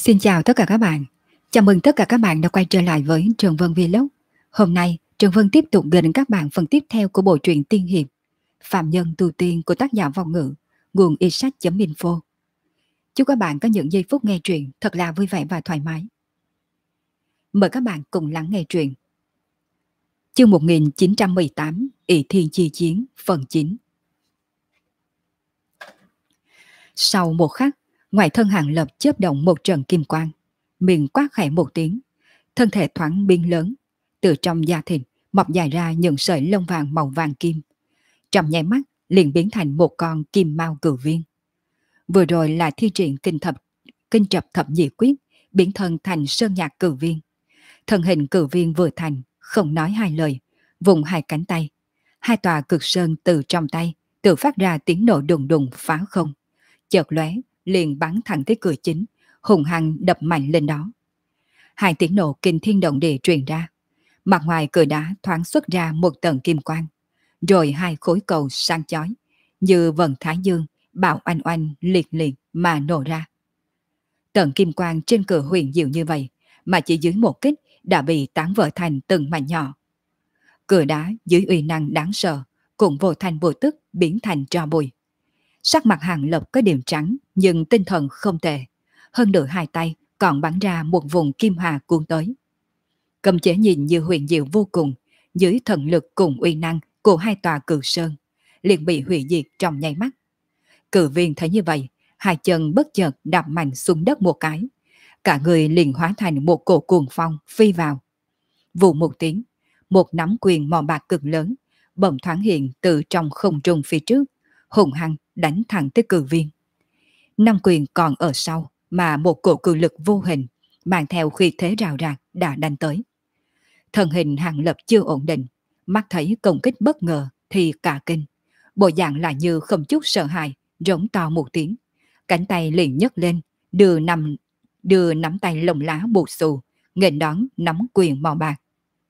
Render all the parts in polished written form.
Xin chào tất cả các bạn. Chào mừng tất cả các bạn đã quay trở lại với Trường Vân Vlog. Hôm nay, Trường Vân tiếp tục gửi đến các bạn phần tiếp theo của bộ truyện tiên hiệp Phạm Nhân Tu Tiên của tác giả Vong Ngữ, nguồn iSsách.info. Chúc các bạn có những giây phút nghe truyện thật là vui vẻ và thoải mái. Mời các bạn cùng lắng nghe truyện. Chương 1918, Ỷ Thiên Chi Chiến, phần 9. Sau một khắc, ngoài thân Hàng Lập chớp động một trận kim quang, miệng quát khẽ một tiếng, thân thể thoáng biến lớn, từ trong da thịt mọc dài ra những sợi lông vàng màu vàng kim. Trong nháy mắt liền biến thành một con kim mao cửu viên. Vừa rồi là thi triển kinh trập thập nhị quyết, biến thân thành sơn nhạc cửu viên. Thân hình cửu viên vừa thành, không nói hai lời, vùng hai cánh tay, hai tòa cực sơn từ trong tay tự phát ra tiếng nổ đùng đùng phá không, chợt lóe liền bắn thẳng tới cửa chính, hùng hăng đập mạnh lên đó. Hai tiếng nổ kinh thiên động địa truyền ra, mặt ngoài cửa đá thoáng xuất ra một tầng kim quang, rồi hai khối cầu sáng chói như vầng thái dương bạo oanh oanh liệt liệt mà nổ ra. Tầng kim quang trên cửa huyền diệu như vậy mà chỉ dưới một kích đã bị tán vỡ thành từng mảnh nhỏ. Cửa đá dưới uy năng đáng sợ cũng vô thành vô tức biến thành tro bụi. Sắc mặt Hàng Lập có điểm trắng nhưng tinh thần không tệ, hơn nữa hai tay còn bắn ra một vùng kim hà cuốn tới. Cầm chế nhìn như huyền diệu vô cùng, dưới thần lực cùng uy năng của hai tòa cự sơn, liền bị hủy diệt trong nháy mắt. Cự viên thấy như vậy, hai chân bất chợt đạp mạnh xuống đất một cái, cả người liền hóa thành một cổ cuồng phong phi vào. Vụ một tiếng, một nắm quyền màu bạc cực lớn bỗng thoáng hiện từ trong không trung phía trước, hùng hăng đánh thẳng tới cự viên. Năm quyền còn ở sau mà một cổ cự lực vô hình mang theo khí thế rào rạc đã đánh tới. Thân hình Hàng Lập chưa ổn định, mắt thấy công kích bất ngờ thì cả kinh, bộ dạng lại như không chút sợ hãi, rống to một tiếng, cánh tay liền nhấc lên, đưa nắm tay lồng lá buộc xù, nghênh đón nắm quyền màu bạc.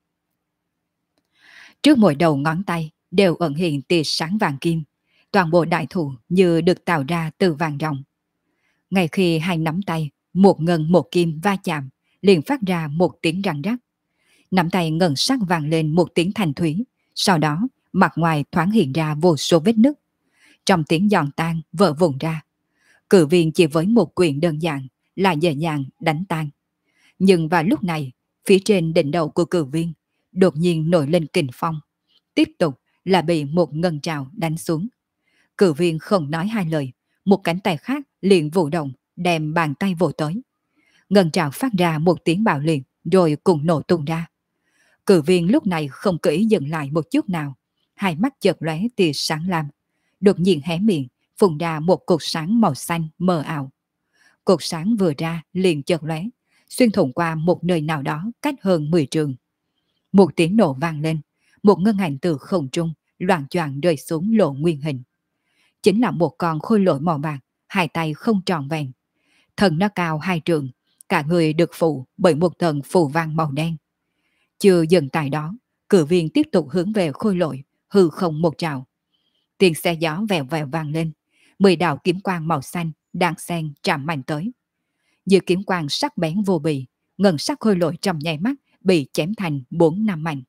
Trước mỗi đầu ngón tay đều ẩn hiện tia sáng vàng kim, toàn bộ đại thủ như được tạo ra từ vàng ròng. Ngay khi hai nắm tay một ngân một kim va chạm, liền phát ra một tiếng răng rắc. Nắm tay ngân sắc vang lên một tiếng thanh thúy, sau đó mặt ngoài thoáng hiện ra vô số vết nứt. Trong tiếng giòn tan vỡ vụn ra, cự viên chỉ với một quyền đơn giản là dễ dàng đánh tan. Nhưng vào lúc này, phía trên đỉnh đầu của cự viên đột nhiên nổi lên kình phong, tiếp tục là bị một ngân trào đánh xuống. Cự viên không nói hai lời, một cánh tay khác liền vụ động đem bàn tay vỗ tới. Ngân trào phát ra một tiếng bạo liệt rồi cùng nổ tung ra. Cự viên lúc này không kỹ dừng lại một chút nào, hai mắt chợt lóe tia sáng lam, đột nhiên hé miệng phun ra một cột sáng màu xanh mờ ảo. Cột sáng vừa ra liền chợt lóe, xuyên thủng qua một nơi nào đó cách hơn 10 trường. Một tiếng nổ vang lên, một ngân hành từ không trung loạng choạng rơi xuống lộ nguyên hình. Chính là một con khôi lỗi màu bạc, hai tay không tròn vẹn. Thân nó cao 2 trượng, cả người được phủ bởi một tầng phù vàng màu đen. Chưa dừng tại đó, cự viên tiếp tục hướng về khôi lỗi, hư không một trào. Tiếng xe gió vèo vèo vang lên, 10 đạo kiếm quang màu xanh đang xen chạm mạnh tới. Giữa kiếm quang sắc bén vô bì, ngân sắc khôi lỗi trong nháy mắt bị chém thành 4-5 mảnh.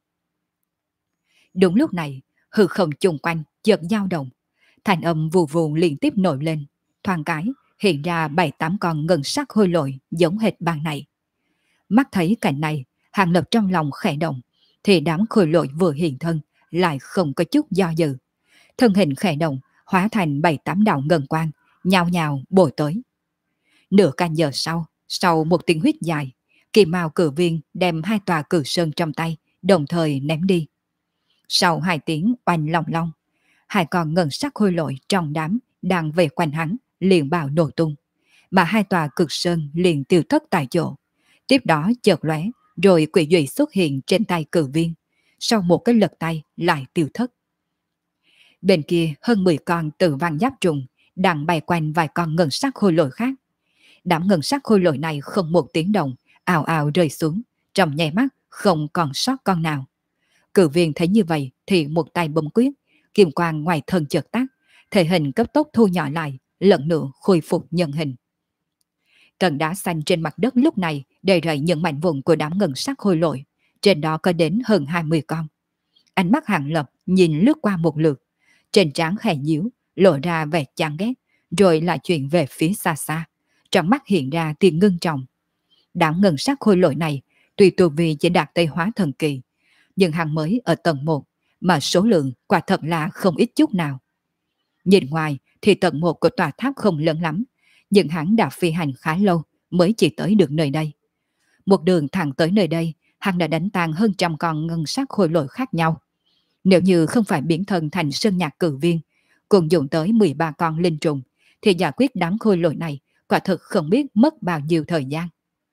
Đúng lúc này, hư không chung quanh chợt dao động, thanh âm vù vù liên tiếp nổi lên, thoáng cái hiện ra 7-8 con ngân sắc khôi lỗi giống hệt ban này. Mắt thấy cảnh này, Hàng Lập trong lòng khẽ động, thì đám khôi lỗi vừa hiện thân lại không có chút do dự. Thân hình khẽ động, hóa thành 7-8 đạo ngân quang, nhào nhào bổ tới. Nửa canh giờ sau một tiếng huýt dài, Kỳ Mao cử viên đem hai tòa cử sơn trong tay, đồng thời ném đi. Sau 2 tiếng oanh long long, hai con ngân sắc khôi lỗi trong đám đang về quanh hắn liền bạo nổ tung, mà hai tòa cực sơn liền tiêu thất tại chỗ. Tiếp đó chợt lóe, rồi quỷ dụy xuất hiện trên tay cử viên, sau một cái lật tay lại tiêu thất. Bên kia hơn 10 con tử văn giáp trùng đang bay quanh vài con ngân sắc khôi lỗi khác. Đám ngân sắc khôi lỗi này không một tiếng động, ào ào rơi xuống, trong nháy mắt không còn sót con nào. Cử viên thấy như vậy thì một tay bấm quyết, kim quang ngoài thân chợt tắt, thể hình cấp tốc thu nhỏ lại, lần nữa khôi phục nhân hình. Tầng đá xanh trên mặt đất lúc này đầy rẫy những mảnh vụn của đám ngân sắc khôi lỗi, trên đó có đến hơn 20 con. Ánh mắt Hàng Lập nhìn lướt qua một lượt, trên trán khẽ nhíu, lộ ra vẻ chán ghét, rồi lại chuyển về phía xa xa. Trong mắt hiện ra tia ngưng trọng. Đám ngân sắc khôi lỗi này, tuy tu vi chỉ đạt Tây Hóa Thần Kỳ, nhưng hắn mới ở tầng 1, mà số lượng quả thật là không ít chút nào. Nhìn ngoài thì tầng 1 của tòa tháp không lớn lắm, nhưng hắn đã phi hành khá lâu mới chỉ tới được nơi đây. Một đường thẳng tới nơi đây, hắn đã đánh tan hơn trăm con ngân sắc khôi lỗi khác nhau. Nếu như không phải biến thân thành sơn nhạc cử viên, cùng dùng tới 13 con linh trùng, thì giải quyết đám khôi lỗi này quả thực không biết mất bao nhiêu thời gian.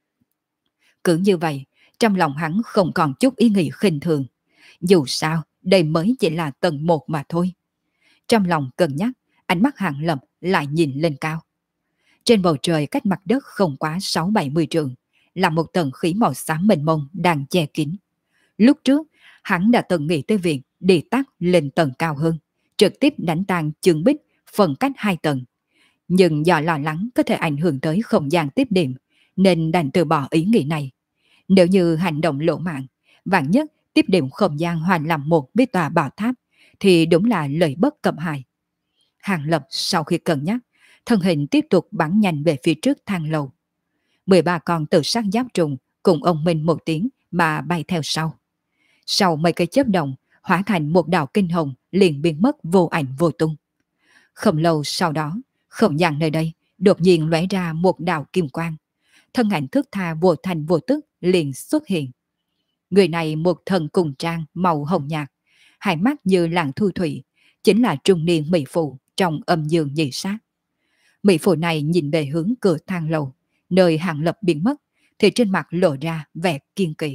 Cứ như vậy, trong lòng hắn không còn chút ý nghĩ khinh thường. Dù sao, đây mới chỉ là tầng 1 mà thôi. Trong lòng cân nhắc, ánh mắt Hàng Lập lại nhìn lên cao. Trên bầu trời cách mặt đất không quá 6-70 trượng, là một tầng khí màu xám mênh mông đang che kín. Lúc trước, hắn đã từng nghĩ tới việc đi tắt lên tầng cao hơn, trực tiếp đánh tan chương bích phân cách 2 tầng. Nhưng do lo lắng có thể ảnh hưởng tới không gian tiếp điểm, nên đành từ bỏ ý nghĩ này. Nếu như hành động lỗ mãng, vạn nhất tiếp điểm không gian hoàn làm một với tòa bảo tháp, thì đúng là lợi bất cập hại. Hàng Lập sau khi cân nhắc, thân hình tiếp tục bắn nhanh về phía trước thang lầu. 13 con tự sát giáp trùng cùng ông Minh một tiếng mà bay theo sau. Sau mấy cái chớp động, hóa thành một đạo kinh hồng liền biến mất vô ảnh vô tung. Không lâu sau đó, không gian nơi đây đột nhiên lóe ra một đạo kim quang. Thân ảnh thước tha vô thành vô tức liền xuất hiện. Người này một thần cùng trang màu hồng nhạt, hai mắt như làng thu thủy, chính là trung niên mỹ phụ trong âm dương nhị sát. Mỹ phụ này nhìn về hướng cửa thang lầu, nơi Hàng Lập biến mất, thì trên mặt lộ ra vẻ kiên kỵ.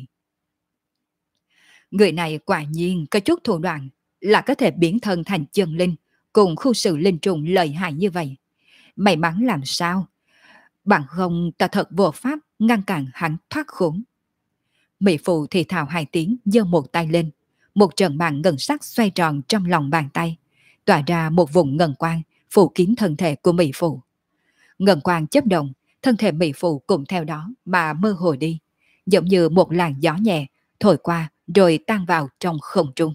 Người này quả nhiên có chút thủ đoạn, là có thể biến thân thành chân linh, cùng khu sự linh trùng lợi hại như vậy. May mắn làm sao? Bằng không ta thật vô pháp ngăn cản hắn thoát khốn. Mỹ phụ thì thào hai tiếng, giơ một tay lên. Một trận bàn ngân sắc xoay tròn trong lòng bàn tay, tỏa ra một vùng ngân quang phủ kín thân thể của Mỹ phụ. Ngân quang chớp động, thân thể Mỹ phụ cũng theo đó mà mơ hồ đi, giống như một làn gió nhẹ thổi qua rồi tan vào trong không trung.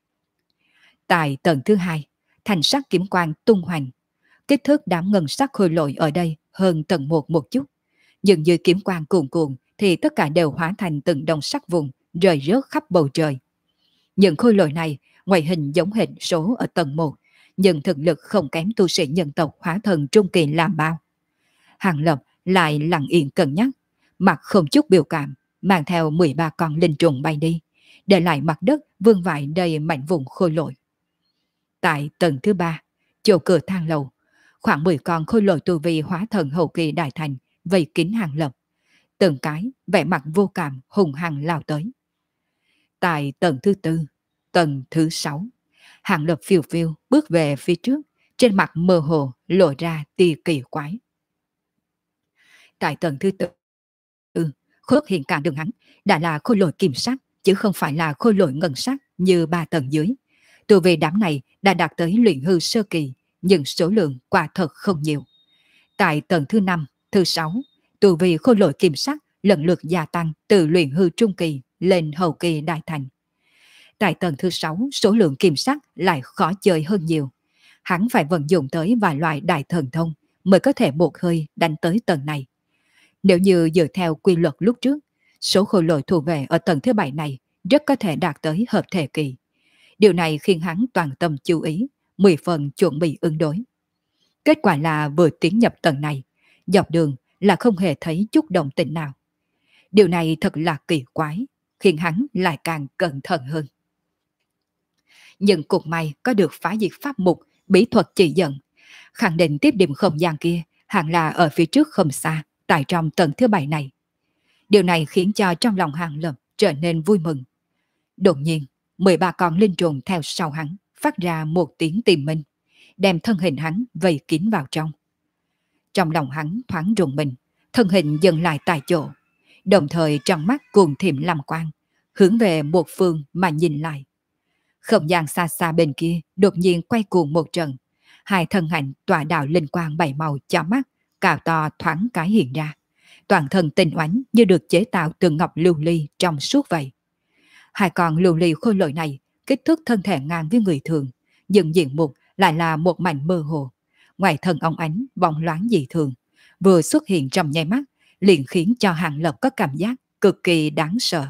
Tại tầng thứ 2, thành sắc kiếm quang tung hoành. Kích thước đám ngân sắc khôi lỗi ở đây hơn tầng 1 một chút, nhưng dưới kiếm quang cuồn cuộn thì tất cả đều hóa thành từng đồng sắc vùng rơi rớt khắp bầu trời. Những khôi lỗi này ngoại hình giống hệt số ở tầng 1, nhưng thực lực không kém tu sĩ nhân tộc hóa thần trung kỳ làm bao. Hàng Lập lại lặng yên cân nhắc, mặt không chút biểu cảm, mang theo 13 con linh trùng bay đi, để lại mặt đất vương vãi đầy mảnh vụn khôi lỗi. Tại tầng thứ 3, chỗ cửa thang lầu, khoảng 10 con khôi lỗi tu vi hóa thần hậu kỳ đại thành vây kín Hàng Lập, từng cái vẻ mặt vô cảm hùng hăng lao tới. Tại tầng thứ 4, tầng thứ 6, Hàng Lập phiêu phiêu bước về phía trước, trên mặt mơ hồ lộ ra tia kỳ quái. Tại tầng thứ 4, khối hiện cản đường hắn đã là khôi lỗi kim sắc, chứ không phải là khôi lỗi ngân sắc như 3 tầng dưới. Tu vi đám này đã đạt tới luyện hư sơ kỳ, nhưng số lượng quả thật không nhiều. Tại tầng thứ 5, thứ 6, tu vi khôi lỗi kim sắc lần lượt gia tăng từ luyện hư trung kỳ lên hậu kỳ đại thành. Tại tầng thứ 6, số lượng kim sắc lại khó chơi hơn nhiều. Hắn phải vận dụng tới vài loại đại thần thông mới có thể một hơi đánh tới tầng này. Nếu như dựa theo quy luật lúc trước, số khôi lỗi thủ vệ ở tầng thứ 7 này rất có thể đạt tới hợp thể kỳ. Điều này khiến hắn toàn tâm chú ý, 10 phần chuẩn bị ứng đối. Kết quả là vừa tiến nhập tầng này, dọc đường là không hề thấy chút động tĩnh nào. Điều này thật là kỳ quái, khiến hắn lại càng cẩn thận hơn. Nhưng cục may có được phá diệt pháp mục, bí thuật chỉ dẫn, khẳng định tiếp điểm không gian kia hẳn là ở phía trước không xa, tại trong tầng thứ 7 này. Điều này khiến cho trong lòng Hàng Lập trở nên vui mừng. Đột nhiên, 13 con linh trùng theo sau hắn phát ra một tiếng tìm minh, đem thân hình hắn vây kín vào trong. Trong lòng hắn thoáng rùng mình, thân hình dừng lại tại chỗ, đồng thời trong mắt cuồng thiểm làm quang, hướng về một phương mà nhìn lại. Không gian xa xa bên kia đột nhiên quay cuồng một trận, hai thân ảnh tỏa đạo linh quang bảy màu chói mắt, cao to thoáng cái hiện ra, toàn thân tinh oánh như được chế tạo từ ngọc lưu ly trong suốt vậy. Hai con lưu ly khôi lỗi này kích thước thân thể ngang với người thường, nhưng diện mục lại là một mảnh mơ hồ. Ngoài thân óng ánh, bóng loáng dị thường, vừa xuất hiện trong nháy mắt, liền khiến cho Hàng Lập có cảm giác cực kỳ đáng sợ.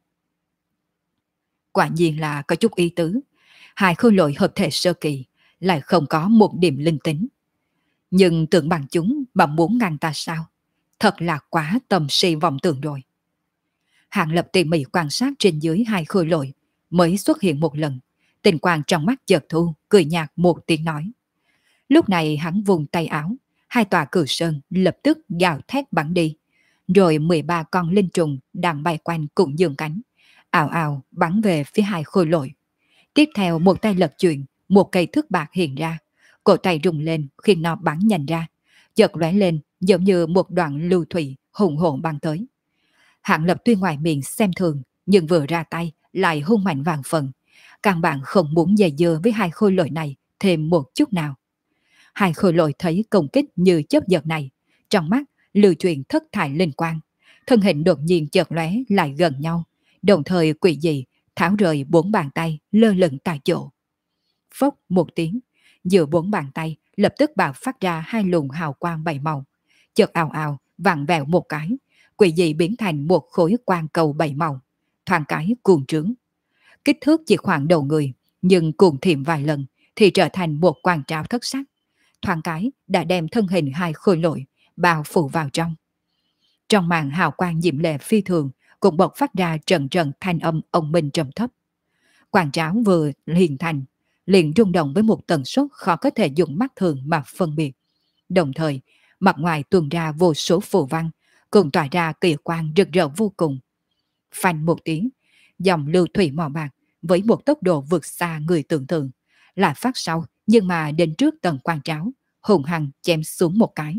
Quả nhiên là có chút ý tứ. Hai khôi lỗi hợp thể sơ kỳ lại không có một điểm linh tính. Nhưng tưởng bằng chúng mà muốn ngăn ta sao? Thật là quá tầm si vọng tưởng rồi. Hàng Lập tỉ mỉ quan sát trên dưới hai khôi lỗi, mới xuất hiện một lần. Tình quang trong mắt chợt thu, cười nhạt một tiếng nói. Lúc này hắn vùng tay áo, hai tòa cử sơn lập tức gào thét bắn đi. Rồi 13 con linh trùng đang bay quanh cũng dương cánh, ào ào bắn về phía hai khôi lỗi. Tiếp theo một tay lật chuyển, một cây thước bạc hiện ra. Cổ tay rung lên khi nó bắn nhanh ra, chợt lóe lên giống như một đoạn lưu thủy hùng hồn băng tới. Hạng Lập tuy ngoài miệng xem thường, nhưng vừa ra tay lại hung mạnh vàng phần. Căn bản không muốn dây dưa với hai khôi lỗi này thêm một chút nào. Hai khôi lỗi thấy công kích như chớp giật này, trong mắt lưu chuyển thất thải linh quang, thân hình đột nhiên chợt lóe lại gần nhau, đồng thời quỷ dị tháo rời bốn bàn tay lơ lửng tại chỗ. Phốc một tiếng, giữa bốn bàn tay lập tức bạo phát ra hai luồng hào quang bảy màu, chợt ào ào vặn vẹo một cái, quỷ dị biến thành một khối quang cầu bảy màu, thoáng cái cuồng trướng. Kích thước chỉ khoảng đầu người, nhưng cuồng thiểm vài lần thì trở thành một quang trảo thất sắc, thoáng cái đã đem thân hình hai khôi lỗi bao phủ vào trong. Trong màn hào quang diệm lệ phi thường cũng bộc phát ra trận trận thanh âm ông minh trầm thấp. Quang trảo vừa hình thành, liền rung động với một tần suất khó có thể dùng mắt thường mà phân biệt. Đồng thời, mặt ngoài tuôn ra vô số phù văn, cùng tỏa ra kỳ quang rực rỡ vô cùng. Phanh một tiếng, dòng lưu thủy màu bạc với một tốc độ vượt xa người tưởng tượng, lại phát sau nhưng mà đến trước tầng quang trảo, hùng hăng chém xuống một cái.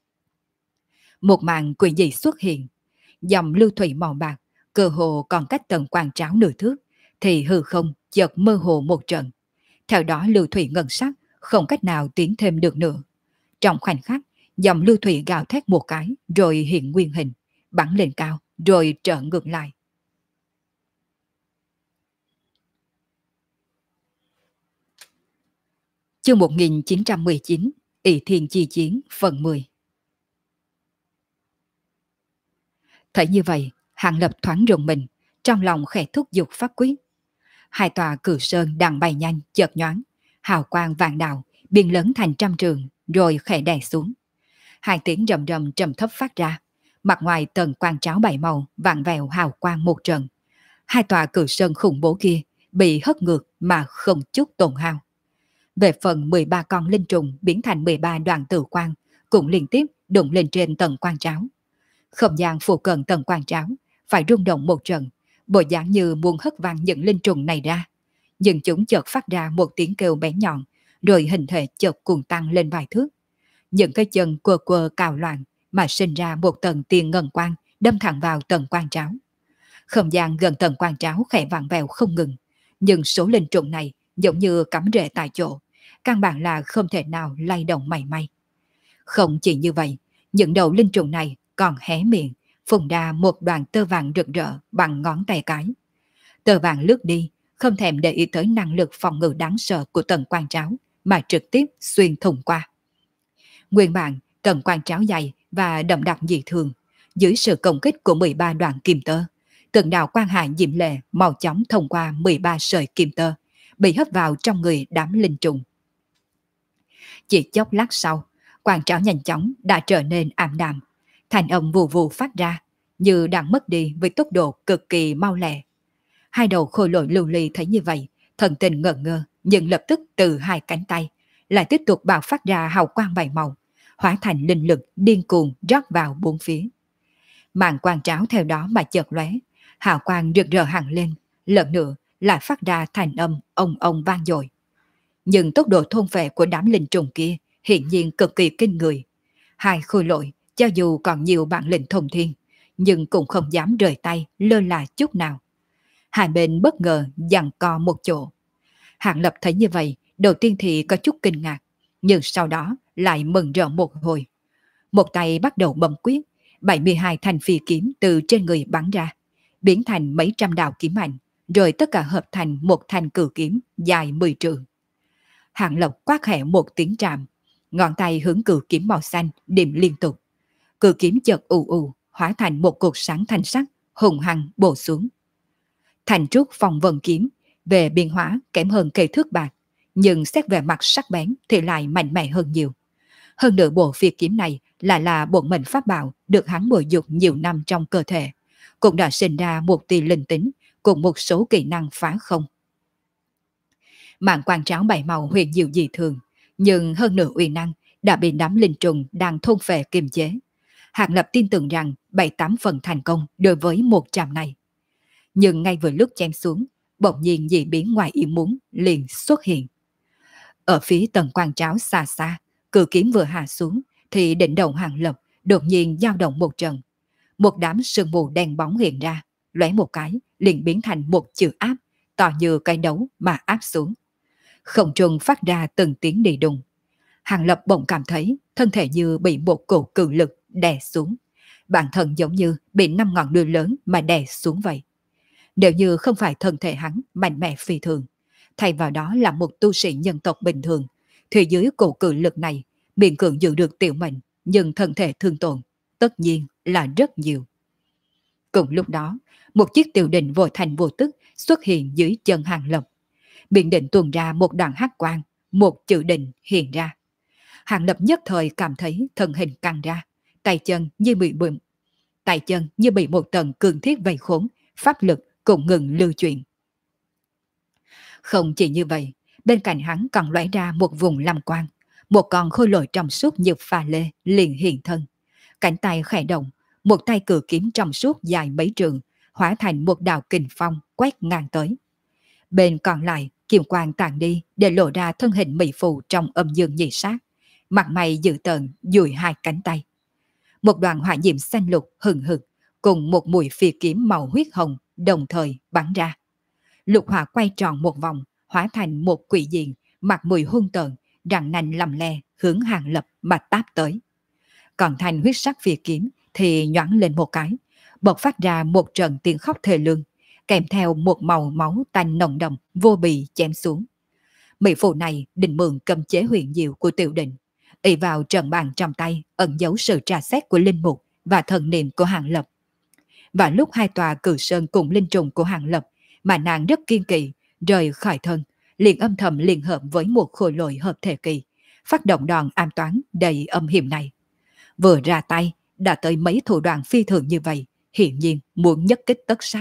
Một màn quỷ dị xuất hiện, dòng lưu thủy màu bạc cơ hồ còn cách tầng quang trảo nửa thước, thì hư không chợt mơ hồ một trận. Theo đó lưu thủy ngân sắc không cách nào tiến thêm được nữa. Trong khoảnh khắc, dòng lưu thủy gào thét một cái rồi hiện nguyên hình, bắn lên cao rồi trở ngược lại. Chương 1919, Ỷ Thiên Chi Chiến phần 10. Thấy như vậy, Hàng Lập thoáng rùng mình, trong lòng khẽ thúc giục pháp quyết. Hai tòa cử sơn đang bay nhanh chợt nhoáng, hào quang vàng đạo biến lớn thành trăm trường rồi khẽ đè xuống. Hai tiếng rầm rầm trầm thấp phát ra, mặt ngoài tầng quang tráo bảy màu vàng vèo hào quang một trận. Hai tòa cử sơn khủng bố kia bị hất ngược mà không chút tổn hao. Về phần 13 con linh trùng biến thành 13 đoàn tử quang cũng liên tiếp đụng lên trên tầng quang tráo. Không gian phụ cận tầng quang tráo phải rung động một trận, bộ dáng như muốn hất văng những linh trùng này ra. Nhưng chúng chợt phát ra một tiếng kêu bén nhọn, rồi hình thể chợt cuồng tăng lên vài thước. Những cái chân quơ quơ cào loạn mà sinh ra một tầng tiền ngân quang đâm thẳng vào tầng quang tráo. Không gian gần tầng quang tráo khẽ vặn vẹo không ngừng, nhưng số linh trùng này giống như cắm rễ tại chỗ, căn bản là không thể nào lay động mảy may. Không chỉ như vậy, những đầu linh trùng này còn hé miệng, phun ra một đoàn tơ vàng rực rỡ bằng ngón tay cái. Tơ vàng lướt đi, không thèm để ý tới năng lực phòng ngự đáng sợ của tầng quang tráo, mà trực tiếp xuyên thủng qua. Nguyên bản, tầng quang tráo dày và đậm đặc dị thường, dưới sự công kích của 13 đoạn kim tơ, từng đạo quang hải diệm lệ mau chóng thông qua 13 sợi kim tơ, bị hấp vào trong người đám linh trùng. Chỉ chốc lát sau, quang tráo nhanh chóng đã trở nên ảm đạm, thanh âm vù vù phát ra, như đang mất đi với tốc độ cực kỳ mau lẹ. Hai đầu khôi lỗi lưu ly thấy như vậy, thần tình ngẩn ngơ, nhưng lập tức từ hai cánh tay lại tiếp tục bạo phát ra hào quang bảy màu, hóa thành linh lực điên cuồng rót vào bốn phía. Màn quang tráo theo đó mà chợt lóe, hào quang rực rỡ hẳn lên, lần nữa lại phát ra thành âm ông vang dội. Nhưng tốc độ thôn phệ của đám linh trùng kia hiện nhiên cực kỳ kinh người. Hai khôi lỗi cho dù còn nhiều bản lĩnh thông thiên, nhưng cũng không dám rời tay lơ là chút nào. Hai bên bất ngờ giằng co một chỗ. Hạng Lập thấy như vậy, đầu tiên thì có chút kinh ngạc, nhưng sau đó lại mừng rỡ một hồi. Một tay bắt đầu bấm quyết, 72 thanh phi kiếm từ trên người bắn ra, biến thành mấy trăm đạo kiếm ảnh, rồi tất cả hợp thành một thanh cự kiếm dài 10 trượng. Hàng Lập quát khẽ một tiếng trạm, ngón tay hướng cự kiếm màu xanh điểm liên tục. Cự kiếm chợt ù ù, hóa thành một cột sáng thanh sắc, hùng hăng bổ xuống. Thành trúc phong vân kiếm, về biên hóa kém hơn cây thước bạc, nhưng xét về mặt sắc bén thì lại mạnh mẽ hơn nhiều. Hơn nữa bộ phi kiếm này là bổn mệnh pháp bảo được hắn bồi dục nhiều năm trong cơ thể, cũng đã sinh ra một tia linh tính cùng một số kỹ năng phá không. Mạng quan tráo bảy màu huyền diệu dị thường, nhưng hơn nửa uy năng đã bị đám linh trùng đang thôn phệ kiềm chế. Hàng Lập tin tưởng rằng 7-8 phần thành công đối với một chạm này. Nhưng ngay vừa lúc chém xuống, bỗng nhiên dị biến ngoài ý muốn liền xuất hiện. Ở phía tầng quan tráo xa xa, cự kiếm vừa hạ xuống thì đỉnh đầu Hàng Lập đột nhiên dao động một trận. Một đám sương mù đen bóng hiện ra, lóe một cái liền biến thành một chữ áp, to như cái đấu mà áp xuống. Không trung phát ra từng tiếng đi đùng. Hàng Lập bỗng cảm thấy thân thể như bị một cổ cự lực đè xuống. Bản thân giống như bị 5 ngọn đuôi lớn mà đè xuống vậy. Nếu như không phải thân thể hắn mạnh mẽ phi thường, thay vào đó là một tu sĩ nhân tộc bình thường, thì dưới cổ cự lực này miễn cưỡng giữ được tiểu mệnh, nhưng thân thể thương tổn tất nhiên là rất nhiều. Cùng lúc đó, một chiếc tiểu định vô thành vô tức xuất hiện dưới chân Hàng Lập. Miệng định tuôn ra một đoạn hắc quang, một chữ định hiện ra. Hàng Lập nhất thời cảm thấy thân hình căng ra, tay chân như bị một tầng cường thiết vây khốn, pháp lực cũng ngừng lưu chuyển. Không chỉ như vậy, bên cạnh hắn còn lóe ra một vùng lam quang, một con khôi lỗi trong suốt như pha lê liền hiện thân. Cánh tay khẽ động, một tay cự kiếm trong suốt dài mấy trường, hóa thành một đạo kình phong quét ngang tới. Bên còn lại, kiếm quang tàn đi để lộ ra thân hình mỹ phụ trong âm dương nhị sát, mặt mày dữ tợn duỗi hai cánh tay. Một đoàn hỏa diễm xanh lục hừng hực cùng một mũi phi kiếm màu huyết hồng đồng thời bắn ra. Lục hỏa quay tròn một vòng, hóa thành một quỷ diện, mặt mùi hung tợn, răng nanh lầm le hướng Hàng Lập mà táp tới. Còn thanh huyết sắc phi kiếm thì nhoáng lên một cái, bộc phát ra một trận tiếng khóc thê lương, kèm theo một màu máu tanh nồng đậm vô bì chém xuống. Mỹ phụ này định mượn cầm chế huyền diệu của tiểu định, ỷ vào trận bàn trong tay ẩn giấu sự tra xét của linh mục và thần niệm của Hàng Lập. Và lúc hai tòa cử sơn cùng linh trùng của Hàng Lập mà nàng rất kiên kỵ rời khỏi thân, liền âm thầm liên hợp với một khối lỗi hợp thể kỳ, phát động đòn ám toán đầy âm hiểm này. Vừa ra tay đã tới mấy thủ đoạn phi thường như vậy, hiển nhiên muốn nhất kích tất sát.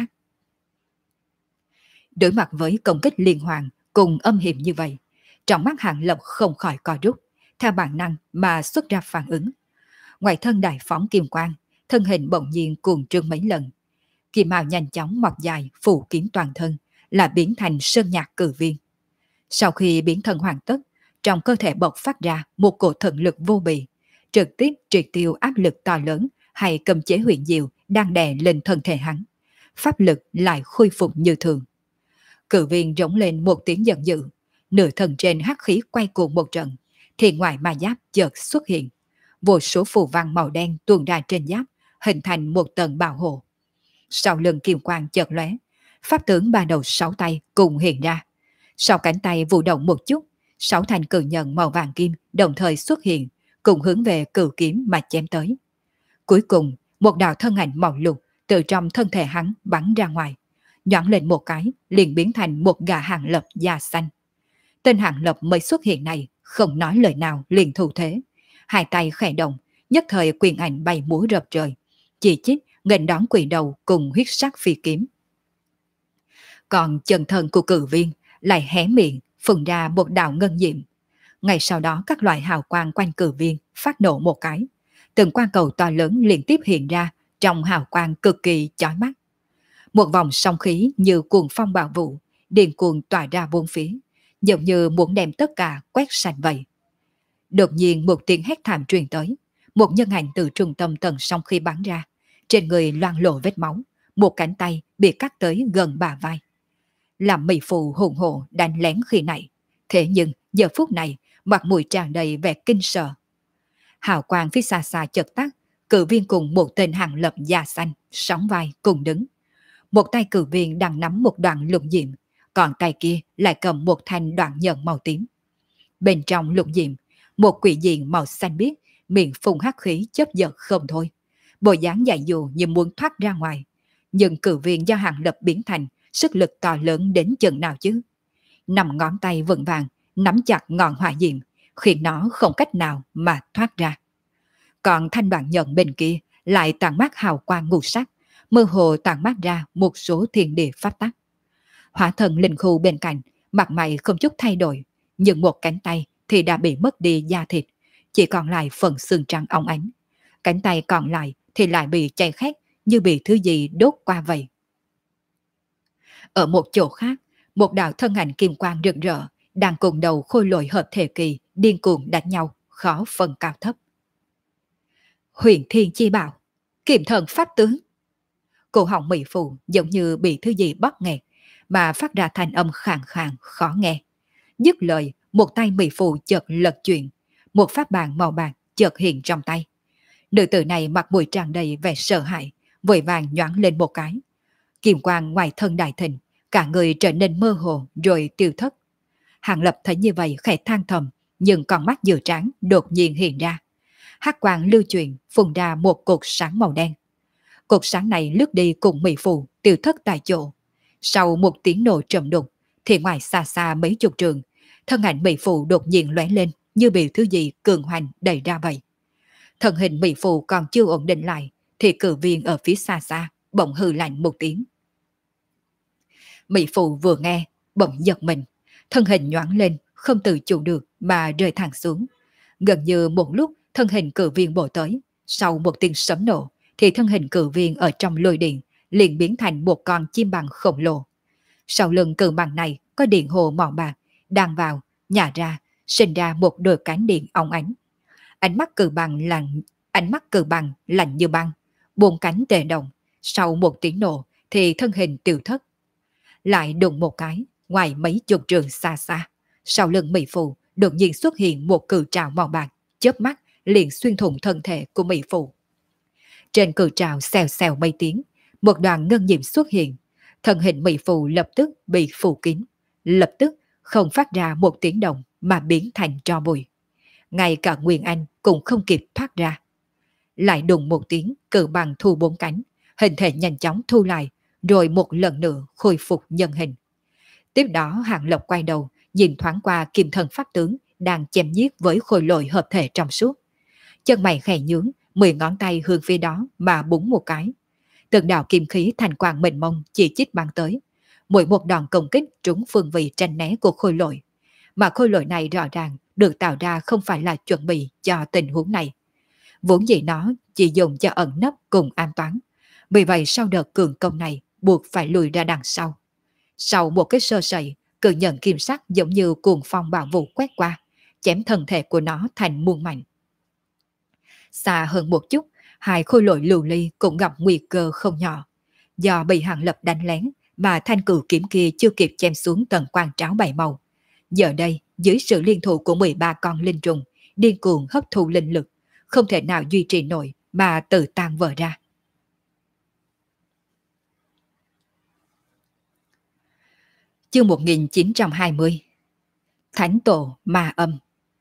Đối mặt với công kích liên hoàn cùng âm hiểm như vậy, trong mắt Hàng Lập không khỏi co rút, theo bản năng mà xuất ra phản ứng. Ngoài thân đại phóng kim quang, thân hình bỗng nhiên cuồng trương mấy lần. Kim màu nhanh chóng mọc dài phủ kín toàn thân, là biến thành sơn nhạc cử viên. Sau khi biến thân hoàn tất, trong cơ thể bộc phát ra một cổ thần lực vô bì, trực tiếp triệt tiêu áp lực to lớn hay cầm chế huyền diệu đang đè lên thân thể hắn. Pháp lực lại khôi phục như thường. Cử viên rống lên một tiếng giận dữ, nửa thân trên hắc khí quay cuồng một trận, thì ngoài ma giáp chợt xuất hiện. Vô số phù văn màu đen tuôn ra trên giáp, hình thành một tầng bảo hộ. Sau lưng kim quang chợt lóe, pháp tướng ba đầu sáu tay cùng hiện ra. Sau cánh tay vụ động một chút, 6 thanh cự nhận màu vàng kim đồng thời xuất hiện, cùng hướng về cự kiếm mà chém tới. Cuối cùng, một đạo thân ảnh màu lục từ trong thân thể hắn bắn ra ngoài, nhoáng lên một cái liền biến thành một gã Hàng Lập da xanh. Tên Hàng Lập mới xuất hiện này không nói lời nào liền thủ thế, hai tay khẽ động, nhất thời quyền ảnh bay múa rợp trời, chỉ chít nghênh đón quỷ đầu cùng huyết sắc phi kiếm. Còn chân thân của cử viên lại hé miệng phun ra một đạo ngân diệm. Ngay sau đó các loại hào quang quanh cử viên phát nổ một cái, từng quang cầu to lớn liên tiếp hiện ra trong hào quang cực kỳ chói mắt. Một vòng sóng khí như cuồng phong bạo vũ điên cuồng tỏa ra bốn phía, giống như muốn đem tất cả quét sạch vậy. Đột nhiên một tiếng hét thảm truyền tới, một nhân ảnh từ trung tâm tầng sóng khí bắn ra, trên người loang lổ vết máu, một cánh tay bị cắt tới gần bả vai. Làm mỹ phụ hùng hộ đánh lén khi nãy, thế nhưng giờ phút này mặt mũi tràn đầy vẻ kinh sợ. Hào quang phía xa xa chợt tắt, cử viên cùng một tên Hàng Lập da xanh, sóng vai cùng đứng. Một tay cử viên đang nắm một đoạn lục diệm, còn tay kia lại cầm một thanh đoạn nhẫn màu tím. Bên trong lục diệm, một quỷ diện màu xanh biếc, miệng phun hắc khí chớp giật không thôi. Bộ dáng dại dụ như muốn thoát ra ngoài. Nhưng cử viên do Hàng Lập biến thành, sức lực to lớn đến chừng nào chứ? Nằm ngón tay vững vàng, nắm chặt ngọn hỏa diệm, khiến nó không cách nào mà thoát ra. Còn thanh đoạn nhận bên kia lại tàn mát hào quang ngũ sắc, mơ hồ tàn mát ra một số thiên địa pháp tắc. Hỏa thần linh khu bên cạnh, mặt mày không chút thay đổi, nhưng một cánh tay thì đã bị mất đi da thịt, chỉ còn lại phần xương trắng óng ánh. Cánh tay còn lại thì lại bị cháy khét như bị thứ gì đốt qua vậy. Ở một chỗ khác, một đạo thân ảnh kim quang rực rỡ đang cùng đầu khôi lỗi hợp thể kỳ điên cuồng đánh nhau, khó phân cao thấp. Huyền Thiên Chi Bảo, Kiềm Thần Pháp Tướng. Cổ họng Mỹ Phụ giống như bị thứ gì bóp nghẹt, mà phát ra thanh âm khàn khàn khó nghe. Dứt lời, một tay Mỹ Phụ chợt lật chuyển, một pháp bàn màu bạc chợt hiện trong tay. Nữ tử này mặt mũi tràn đầy vẻ sợ hãi, vội vàng nhoáng lên một cái. Kiềm quang ngoài thân đại thịnh, cả người trở nên mơ hồ rồi tiêu thất. Hàng Lập thấy như vậy khẽ than thầm, nhưng con mắt giữa trán đột nhiên hiện ra. Hắc quang lưu chuyển, phun ra một cột sáng màu đen. Cột sáng này lướt đi cùng Mỹ Phụ tiêu thất tại chỗ. Sau một tiếng nổ trầm đục, thì ngoài xa xa mấy chục trường, thân ảnh Mỹ Phụ đột nhiên lóe lên như bị thứ gì cường hoành đẩy ra vậy. Thân hình Mỹ Phụ còn chưa ổn định lại, thì cử viên ở phía xa xa bỗng hừ lạnh một tiếng. Mỹ Phụ vừa nghe, bỗng giật mình, thân hình nhoáng lên, không tự chủ được mà rơi thẳng xuống. Gần như một lúc thân hình cử viên bổ tới, sau một tiếng sấm nổ, thì thân hình cử viên ở trong lôi điện liền biến thành một con chim bằng khổng lồ. Sau lưng cử bằng này có điện hồ màu bạc, đang vào, nhả ra, sinh ra một đôi cánh điện óng ánh. Ánh mắt cử bằng lạnh như băng, buông cánh tề động. Sau một tiếng nổ thì thân hình tiêu thất. Lại đụng một cái, ngoài mấy chục trường xa xa, sau lưng Mỹ Phụ đột nhiên xuất hiện một cự trảo màu bạc, chớp mắt liền xuyên thủng thân thể của Mỹ Phụ. Trên cự trảo xèo xèo mấy tiếng, một đoàn ngân diệm xuất hiện, thân hình Mỹ Phụ lập tức bị phủ kín, lập tức không phát ra một tiếng động mà biến thành tro bụi. Ngay cả Nguyên Anh cũng không kịp thoát ra. Lại đùng một tiếng, cự bằng thu bốn cánh, hình thể nhanh chóng thu lại, rồi một lần nữa khôi phục nhân hình. Tiếp đó Hàng Lập quay đầu, nhìn thoáng qua Kim Thần Pháp Tướng đang chém giết với khôi lỗi hợp thể trong suốt. Chân mày khẽ nhướng, 10 ngón tay hướng phía đó mà búng một cái. Từng đạo kim khí thành quang mênh mông chỉ chít bắn tới. Mỗi một đòn công kích trúng phương vị tranh né của khôi lỗi. Mà khôi lỗi này rõ ràng được tạo ra không phải là chuẩn bị cho tình huống này. Vốn dĩ nó chỉ dùng cho ẩn nấp cùng an toán. Vì vậy sau đợt cường công này buộc phải lùi ra đằng sau. Sau một cái sơ sẩy, cự nhận kim sắc giống như cuồng phong bão vụ quét qua, chém thân thể của nó thành muôn mảnh. Xa hơn một chút, hai khôi lỗi lưu ly cũng gặp nguy cơ không nhỏ. Do bị Hàng Lập đánh lén mà thanh cử kiếm kia chưa kịp chém xuống tầng quan tráo bảy màu. Giờ đây, dưới sự liên thủ của 13 con linh trùng, điên cuồng hấp thu linh lực, không thể nào duy trì nổi mà tự tan vỡ ra. Chương 1920 Thánh Tổ Ma Âm.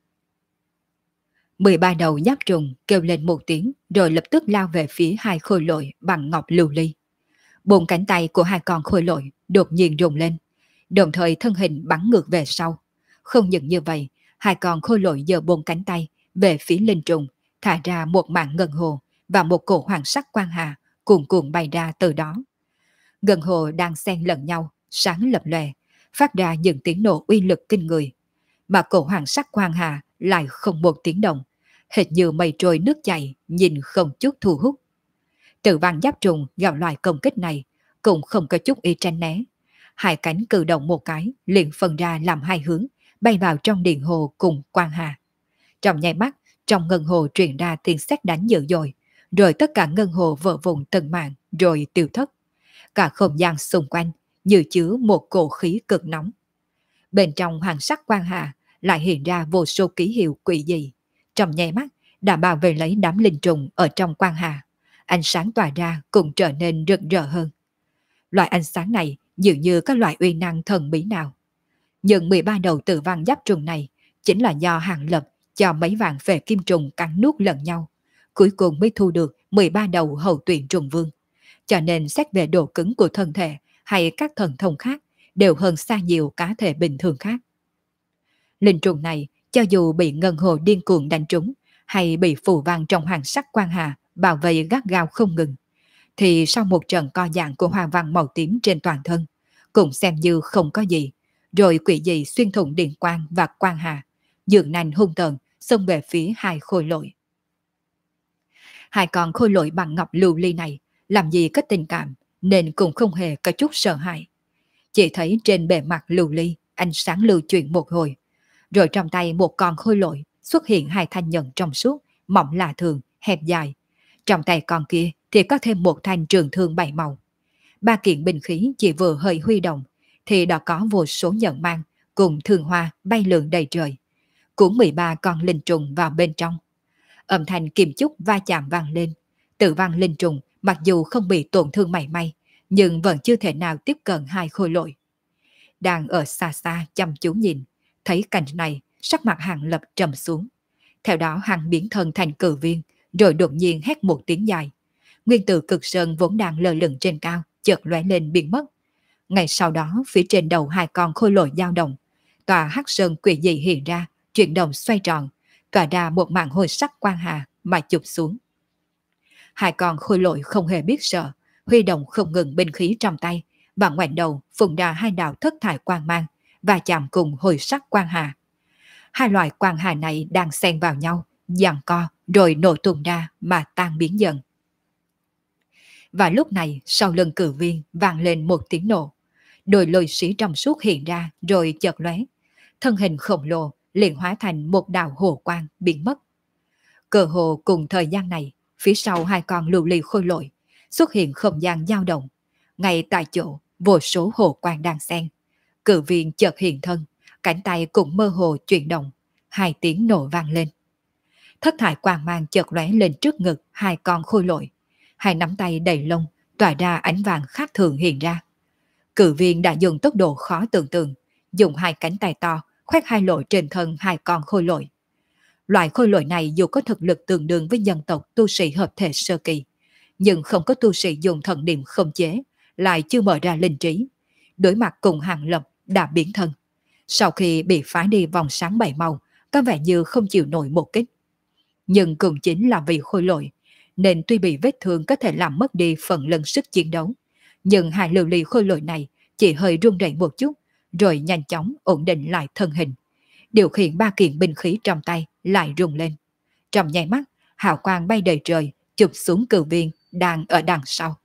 13 đầu giáp trùng kêu lên một tiếng rồi lập tức lao về phía hai khôi lỗi bằng ngọc lưu ly. Bốn cánh tay của hai con khôi lỗi đột nhiên rung lên, đồng thời thân hình bắn ngược về sau. Không những như vậy, hai con khôi lỗi giơ bốn cánh tay về phía linh trùng, thả ra một mảng ngân hồ và một cổ hoàng sắc quang hà cuồn cuộn bay ra từ đó. Ngân hồ đang xen lẫn nhau, sáng lập lòe, phát ra những tiếng nổ uy lực kinh người. Mà cổ hoàng sắc quang hà lại không một tiếng động, hệt như mây trôi nước chảy, nhìn không chút thu hút. Tử văn giáp trùng gặp loại công kích này cũng không có chút ý tránh né. Hai cánh cử động một cái, liền phân ra làm hai hướng, bay vào trong điện hồ cùng quang hà. Trong nháy mắt, trong ngân hồ truyền ra tiếng sét đánh dữ dội, rồi tất cả ngân hồ vỡ vụn từng mảng, rồi tiêu thất. Cả không gian xung quanh như chứa một cổ khí cực nóng. Bên trong hoàng sắc quang hà lại hiện ra vô số ký hiệu quỷ dị. Trong nháy mắt, đã bảo vệ lấy đám linh trùng ở trong quan hà. Ánh sáng tỏa ra cũng trở nên rực rỡ hơn. Loại ánh sáng này dường như các loại uy năng thần bí nào. Nhưng 13 đầu tử văn giáp trùng này chính là do Hàng Lập cho mấy vạn phệ kim trùng cắn nuốt lẫn nhau, cuối cùng mới thu được 13 đầu hậu tuyển trùng vương. Cho nên xét về độ cứng của thân thể hay các thần thông khác đều hơn xa nhiều cá thể bình thường khác. Linh trùng này cho dù bị ngân hồ điên cuồng đánh trúng hay bị phù văn trong hoàng sắc quan hà bảo vệ gắt gao không ngừng, thì sau một trận co giãn của hoa văn màu tím trên toàn thân, cũng xem như không có gì, rồi quỷ dị xuyên thủng điện quang và quan hà, dường nành hung tợn xông về phía hai khôi lỗi. Hai con khôi lỗi bằng ngọc lưu ly này làm gì có tình cảm nên cũng không hề có chút sợ hãi. Chỉ thấy trên bề mặt lưu ly ánh sáng lưu chuyển một hồi, rồi trong tay một con khôi lỗi xuất hiện hai thanh nhận trong suốt, mỏng lạ thường, hẹp dài. Trong tay con kia thì có thêm một thanh trường thương bảy màu. Ba kiện binh khí chỉ vừa hơi huy động thì đã có vô số nhận mang cùng thương hoa bay lượn đầy trời, cuốn 13 con linh trùng vào bên trong. Âm thanh kim chúc va chạm vang lên. Tử văn linh trùng mặc dù không bị tổn thương mảy may, nhưng vẫn chưa thể nào tiếp cận hai khôi lỗi. Đang ở xa xa chăm chú nhìn, thấy cảnh này, sắc mặt Hàng Lập trầm xuống. Theo đó hắn biến thân thành cử viên, rồi đột nhiên hét một tiếng dài. Nguyên tử cực sơn vốn đang lơ lửng trên cao, chợt lóe lên biến mất. Ngay sau đó, phía trên đầu hai con khôi lỗi dao động, tòa hắc sơn quỷ dị hiện ra, chuyển động xoay tròn, tỏa ra một màn hồi sắc quang hà mà chụp xuống. Hai con khôi lỗi không hề biết sợ, huy động không ngừng binh khí trong tay, và ngoảnh đầu phun ra hai đạo thất thải quang mang và chạm cùng hồi sắc quang hà. Hai loại quang hà này đang xen vào nhau, giằng co rồi nổ tung ra mà tan biến dần. Và lúc này sau lưng cử viên vang lên một tiếng nổ, đôi lôi sĩ trong suốt hiện ra rồi chợt lóe, thân hình khổng lồ liền hóa thành một đạo hồ quang biến mất. Cơ hồ cùng thời gian này, phía sau hai con lưu ly khôi lỗi xuất hiện không gian dao động, ngay tại chỗ vô số hồ quang đang xen. Cử viên chợt hiện thân, cánh tay cũng mơ hồ chuyển động, hai tiếng nổ vang lên. Thất thải quang mang chợt lóe lên trước ngực hai con khôi lỗi, hai nắm tay đầy lông tỏa ra ánh vàng khác thường hiện ra. Cử viên đã dùng tốc độ khó tưởng tượng, dùng hai cánh tay to khoét hai lỗ trên thân hai con khôi lỗi. Loại khôi lỗi này dù có thực lực tương đương với dân tộc tu sĩ hợp thể sơ kỳ, nhưng không có tu sĩ dùng thần niệm không chế, lại chưa mở ra linh trí. Đối mặt cùng Hàng Lập đã biến thân. Sau khi bị phá đi vòng sáng bảy màu, có vẻ như không chịu nổi một kích. Nhưng cũng chính là vì khôi lỗi, nên tuy bị vết thương có thể làm mất đi phần lần sức chiến đấu, nhưng hai lưu ly khôi lỗi này chỉ hơi run rẩy một chút, rồi nhanh chóng ổn định lại thân hình. Điều khiển ba kiện binh khí trong tay lại rung lên. Trong nháy mắt, hào quang bay đầy trời, chụp xuống cử viên đang ở đằng sau.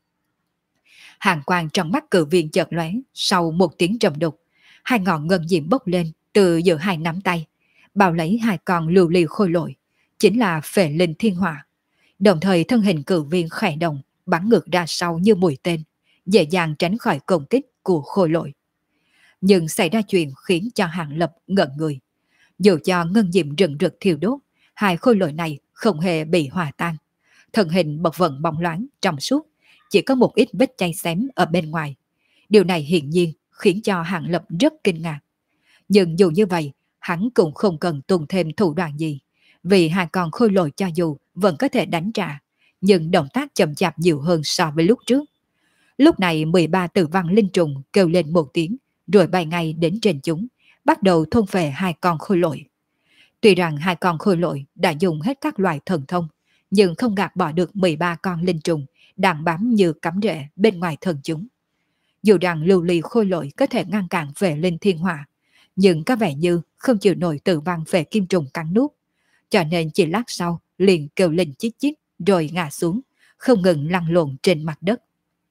Hàng quang trong mắt cử viên chợt lóe, sau một tiếng trầm đục, hai ngọn ngân diệm bốc lên từ giữa hai nắm tay, bao lấy hai con lưu ly khôi lỗi, chính là phệ linh thiên hỏa. Đồng thời thân hình cử viên khẽ động, bắn ngược ra sau như mũi tên, dễ dàng tránh khỏi công kích của khôi lỗi. Nhưng xảy ra chuyện khiến cho Hàng Lập ngẩn người. Dù cho ngân diệm rừng rực thiêu đốt, hai khôi lỗi này không hề bị hòa tan. Thân hình bật vận bóng loáng trong suốt, chỉ có một ít vết cháy xém ở bên ngoài. Điều này hiển nhiên khiến cho Hàng Lập rất kinh ngạc. Nhưng dù như vậy, hắn cũng không cần tung thêm thủ đoạn gì, vì hai con khôi lỗi cho dù vẫn có thể đánh trả, nhưng động tác chậm chạp nhiều hơn so với lúc trước. Lúc này 13 tử văn linh trùng kêu lên một tiếng, rồi bay ngay đến trên chúng, bắt đầu thôn phệ hai con khôi lỗi. Tuy rằng hai con khôi lỗi đã dùng hết các loại thần thông, nhưng không gạt bỏ được 13 con linh trùng đang bám như cắm rễ bên ngoài thân chúng. Dù rằng lưu ly khôi lỗi có thể ngăn cản về linh thiên hỏa, nhưng có vẻ như không chịu nổi tử văn về kim trùng cắn nuốt, cho nên chỉ lát sau liền kêu lên chít chít rồi ngã xuống, không ngừng lăn lộn trên mặt đất.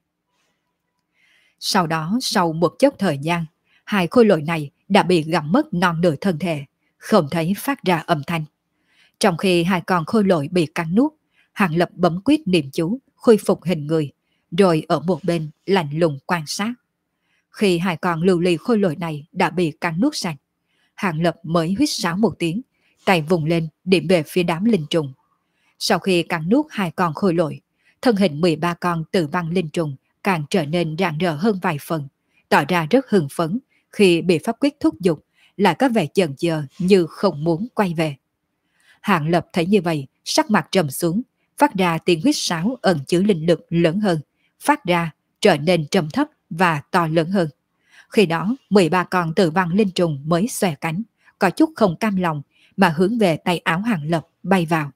Sau đó, sau một chốc thời gian, hai khôi lỗi này đã bị gặm mất non nửa thân thể, không thấy phát ra âm thanh. Trong khi hai con khôi lỗi bị cắn nuốt, Hàng Lập bấm quyết niệm chú, khôi phục hình người, rồi ở một bên lạnh lùng quan sát. Khi hai con lưu ly khôi lỗi này đã bị cắn nuốt sạch, Hàng Lập mới huýt sáo một tiếng, tay vùng lên điểm về phía đám linh trùng. Sau khi cắn nuốt hai con khôi lỗi, thân hình 13 con tử văn linh trùng càng trở nên rạng rỡ hơn vài phần, tỏ ra rất hưng phấn khi bị pháp quyết thúc giục, lại có vẻ chần chờ như không muốn quay về. Hạng Lập thấy như vậy, sắc mặt trầm xuống, phát ra tiếng huýt sáo ẩn chứa linh lực lớn hơn, phát ra trở nên trầm thấp và to lớn hơn. Khi đó, 13 con tử văn linh trùng mới xòe cánh, có chút không cam lòng mà hướng về tay áo Hạng Lập bay vào.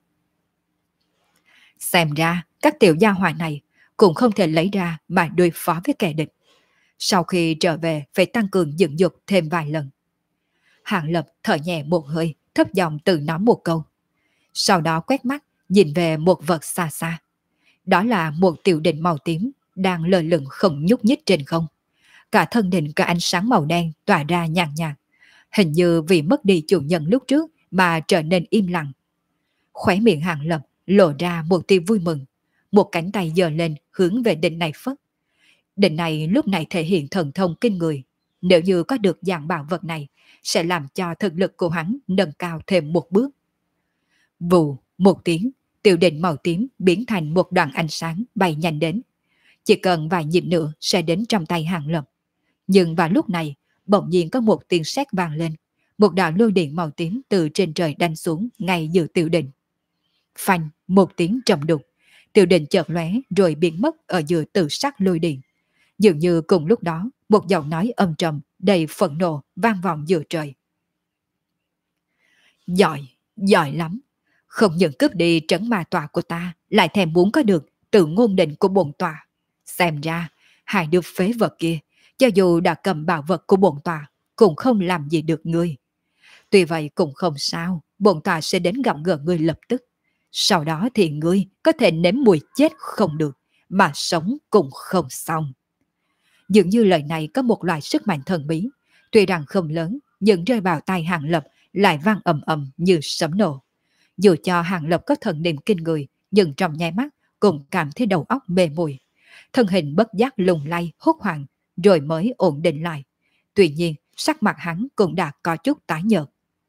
Xem ra, các tiểu gia hỏa này cũng không thể lấy ra mà đối phó với kẻ địch. Sau khi trở về phải tăng cường dưỡng dục thêm vài lần. Hạng Lập thở nhẹ một hơi, thấp giọng tự nói một câu. Sau đó quét mắt, nhìn về một vật xa xa. Đó là một tiểu định màu tím đang lơ lửng không nhúc nhích trên không. Cả thân định có ánh sáng màu đen tỏa ra nhàn nhạt. Hình như vì mất đi chủ nhân lúc trước mà trở nên im lặng. Khóe miệng Hạng Lập lộ ra một tia vui mừng. Một cánh tay giơ lên hướng về định này phất. Định này lúc này thể hiện thần thông kinh người. Nếu như có được dạng bảo vật này, sẽ làm cho thực lực của hắn nâng cao thêm một bước. Vù, một tiếng, tiểu định màu tím biến thành một đoạn ánh sáng bay nhanh đến. Chỉ cần vài nhịp nữa sẽ đến trong tay Hạng Lập. Nhưng vào lúc này, bỗng nhiên có một tiếng sét vang lên. Một đạo lôi điện màu tím từ trên trời đánh xuống ngay giữa tiểu định. Phanh, một tiếng trầm đục. Tiểu định chợt lóe rồi biến mất ở giữa tử sắc lôi điện. Dường như cùng lúc đó, một giọng nói âm trầm, đầy phẫn nộ vang vọng giữa trời. Giỏi, giỏi lắm. Không những cướp đi trấn ma tòa của ta, lại thèm muốn có được tự ngôn định của bổn tòa. Xem ra, hai đứa phế vật kia, cho dù đã cầm bảo vật của bổn tòa, cũng không làm gì được ngươi. Tuy vậy cũng không sao, bổn tòa sẽ đến gặp gỡ ngươi lập tức. Sau đó thì ngươi có thể nếm mùi chết không được, mà sống cũng không xong. Dường như lời này có một loại sức mạnh thần bí, tuy rằng không lớn, nhưng rơi vào tai Hạng Lập lại vang ầm ầm như sấm nổ. Dù cho Hạng Lập có thần niệm kinh người, nhưng trong nháy mắt cũng cảm thấy đầu óc mê muội. Thân hình bất giác lung lay hốt hoảng, rồi mới ổn định lại. Tuy nhiên, sắc mặt hắn cũng đã có chút tái nhợt.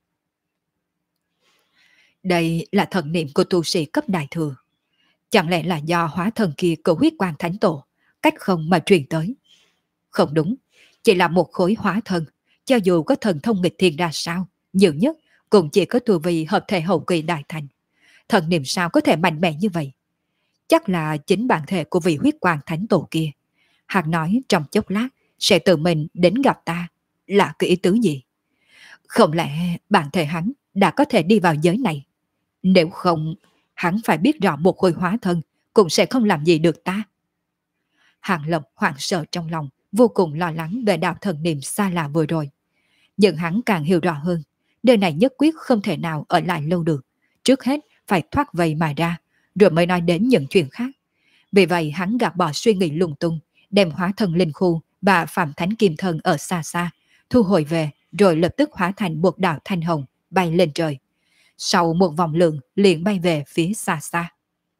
Đây là thần niệm của tu sĩ cấp đại thừa. Chẳng lẽ là do hóa thần kia của huyết quang thánh tổ, cách không mà truyền tới? Không đúng, chỉ là một khối hóa thân, cho dù có thần thông nghịch thiên ra sao, nhiều nhất cũng chỉ có tu vi hợp thể hậu kỳ đại thành. Thần niệm sao có thể mạnh mẽ như vậy? Chắc là chính bản thể của vị huyết quang thánh tổ kia. Hắn nói trong chốc lát sẽ tự mình đến gặp ta, là cái ý tứ gì? Không lẽ bản thể hắn đã có thể đi vào giới này? Nếu không, hắn phải biết rõ một khối hóa thân cũng sẽ không làm gì được ta. Hạng Lập hoảng sợ trong lòng, vô cùng lo lắng về đạo thần niệm xa lạ vừa rồi. Nhưng hắn càng hiểu rõ hơn, nơi này nhất quyết không thể nào ở lại lâu được. Trước hết phải thoát vây mà ra, rồi mới nói đến những chuyện khác. Vì vậy hắn gạt bỏ suy nghĩ lung tung, đem hóa thân linh khu và Phạm Thánh Kim Thân ở xa xa, thu hồi về, rồi lập tức hóa thành một đạo thanh hồng, bay lên trời. Sau một vòng lượng liền bay về phía xa xa.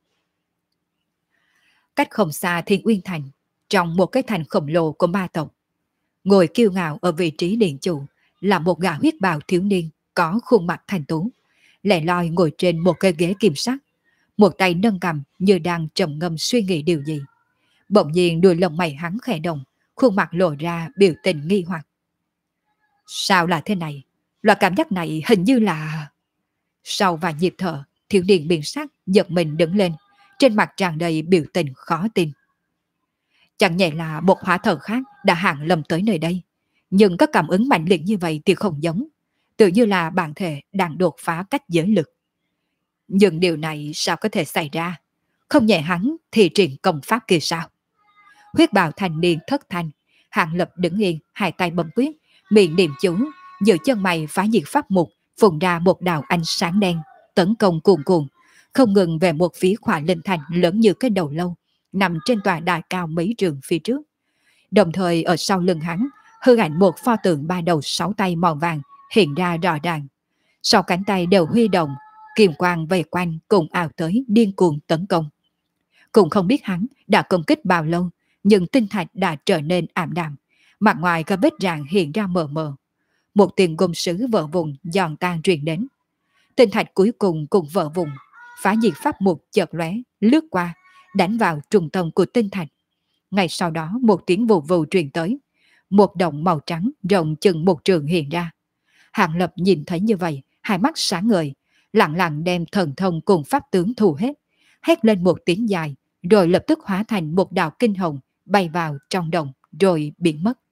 Cách không xa Thiên Uyên Thành, trong một cái thành khổng lồ của ma tộc, ngồi kiêu ngạo ở vị trí điện chủ là một gã huyết bào thiếu niên có khuôn mặt thanh tú, lẻ loi ngồi trên một cái ghế kim sắc, một tay nâng cầm như đang trầm ngâm suy nghĩ điều gì. Bỗng nhiên đuôi lông mày hắn khẽ động, khuôn mặt lộ ra biểu tình nghi hoặc. Sao là thế này? Loại cảm giác này hình như là... Sau vài nhịp thở, thiếu niên biến sắc giật mình đứng lên, trên mặt tràn đầy biểu tình khó tin. Chẳng nhẹ là một hóa thần khác đã hàng lâm tới nơi đây, nhưng có cảm ứng mạnh liệt như vậy thì không giống, tự như là bản thể đang đột phá cách giới lực. Nhưng điều này sao có thể xảy ra? Không nhẹ hắn thì truyền công pháp kia sao? Huyết bào thanh niên thất thanh, Hạng Lập đứng yên, hai tay bấm quyết, miệng niệm chú, giữa chân mày phá diệt pháp mục, phun ra một đạo ánh sáng đen, tấn công cuồn cuộn, không ngừng về một phía Khỏa Linh Thành lớn như cái đầu lâu, nằm trên tòa đài cao mấy trường phía trước. Đồng thời ở sau lưng hắn, hư ảnh một pho tượng ba đầu sáu tay màu vàng hiện ra rõ ràng. Sau cánh tay đều huy động, kiềm quang vây quanh cùng ảo tới điên cuồng tấn công. Cũng không biết hắn đã công kích bao lâu, nhưng tinh thạch đã trở nên ảm đạm, mặt ngoài có vết rạn hiện ra mờ mờ. Một tiếng gom sứ vỡ vụn giòn tan truyền đến. Tinh thạch cuối cùng cũng vỡ vụn, phá diệt pháp mục chợt lóe, lướt qua, đánh vào trung tâm của tinh thạch. Ngay sau đó một tiếng vù vù truyền tới, một động màu trắng rộng chừng một trường hiện ra. Hàng Lập nhìn thấy như vậy, hai mắt sáng ngời, lặng lặng đem thần thông cùng pháp tướng thu hết, hét lên một tiếng dài, rồi lập tức hóa thành một đạo kinh hồng bay vào trong đồng rồi biến mất.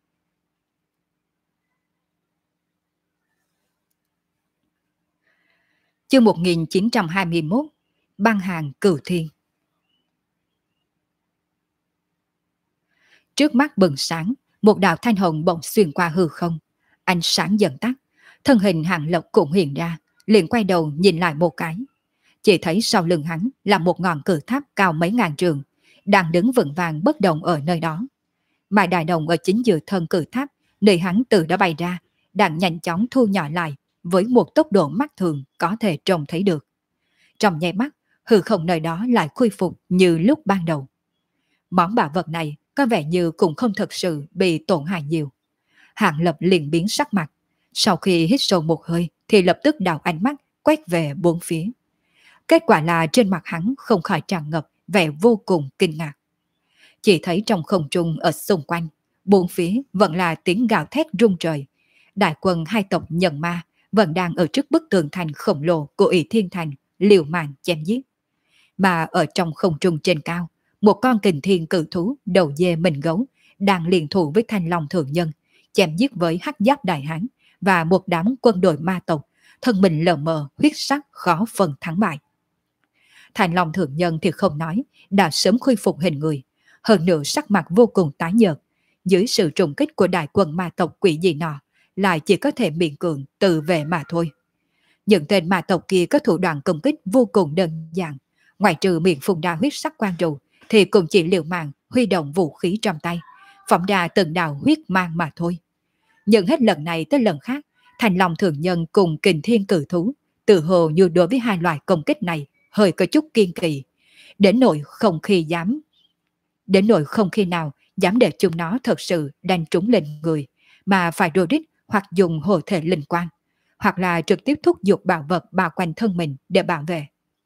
Chương 1921, băng hàng cửu thiên. Trước mắt bừng sáng, một đạo thanh hồng bỗng xuyên qua hư không, ánh sáng dần tắt, thân hình Hàng Lập cũng hiện ra, liền quay đầu nhìn lại một cái. Chỉ thấy sau lưng hắn là một ngọn cự tháp cao mấy ngàn trường, đang đứng vững vàng bất động ở nơi đó. Mà đại đồng ở chính giữa thân cự tháp, nơi hắn từ đó bay ra, đang nhanh chóng thu nhỏ lại với một tốc độ mắt thường có thể trông thấy được. Trong nháy mắt, hư không nơi đó lại khôi phục như lúc ban đầu. Món bảo vật này có vẻ như cũng không thực sự bị tổn hại nhiều. Hàng Lập liền biến sắc mặt, sau khi hít sâu một hơi thì lập tức đảo ánh mắt quét về bốn phía. Kết quả là trên mặt hắn không khỏi tràn ngập vẻ vô cùng kinh ngạc. Chỉ thấy trong không trung ở xung quanh, bốn phía vẫn là tiếng gào thét rung trời. Đại quân hai tộc Nhân Ma vẫn đang ở trước bức tường thành khổng lồ của Ỷ Thiên Thành liều mạng chém giết. Mà ở trong không trung trên cao, một con kình thiên cự thú đầu dê mình gấu đang liên thủ với Thanh Long Thượng Nhân, chém giết với Hắc Giáp Đại Hán và một đám quân đội ma tộc, thân mình lờ mờ huyết sắc khó phân thắng bại. Thanh Long Thượng Nhân thì không nói, đã sớm khôi phục hình người, hơn nữa sắc mặt vô cùng tái nhợt. Dưới sự trùng kích của đại quân ma tộc quỷ dị nọ, lại chỉ có thể miễn cường tự vệ mà thôi. Những tên ma tộc kia có thủ đoạn công kích vô cùng đơn giản, ngoài trừ miệng phun ra huyết sắc quang trụ, thì cũng chỉ liều mạng huy động vũ khí trong tay, phóng ra từng đạo huyết mang mà thôi. Nhưng hết lần này tới lần khác, Thanh Long Thượng Nhân cùng Kình Thiên Cự Thú tự hồ như đối với hai loại công kích này hơi có chút kiên kỳ, đến nỗi không khi nào dám để chúng nó thật sự đánh trúng lên người, mà phải đôi đích hoặc dùng hộ thể linh quan, hoặc là trực tiếp thúc giục bảo vật bao quanh thân mình để bảo vệ.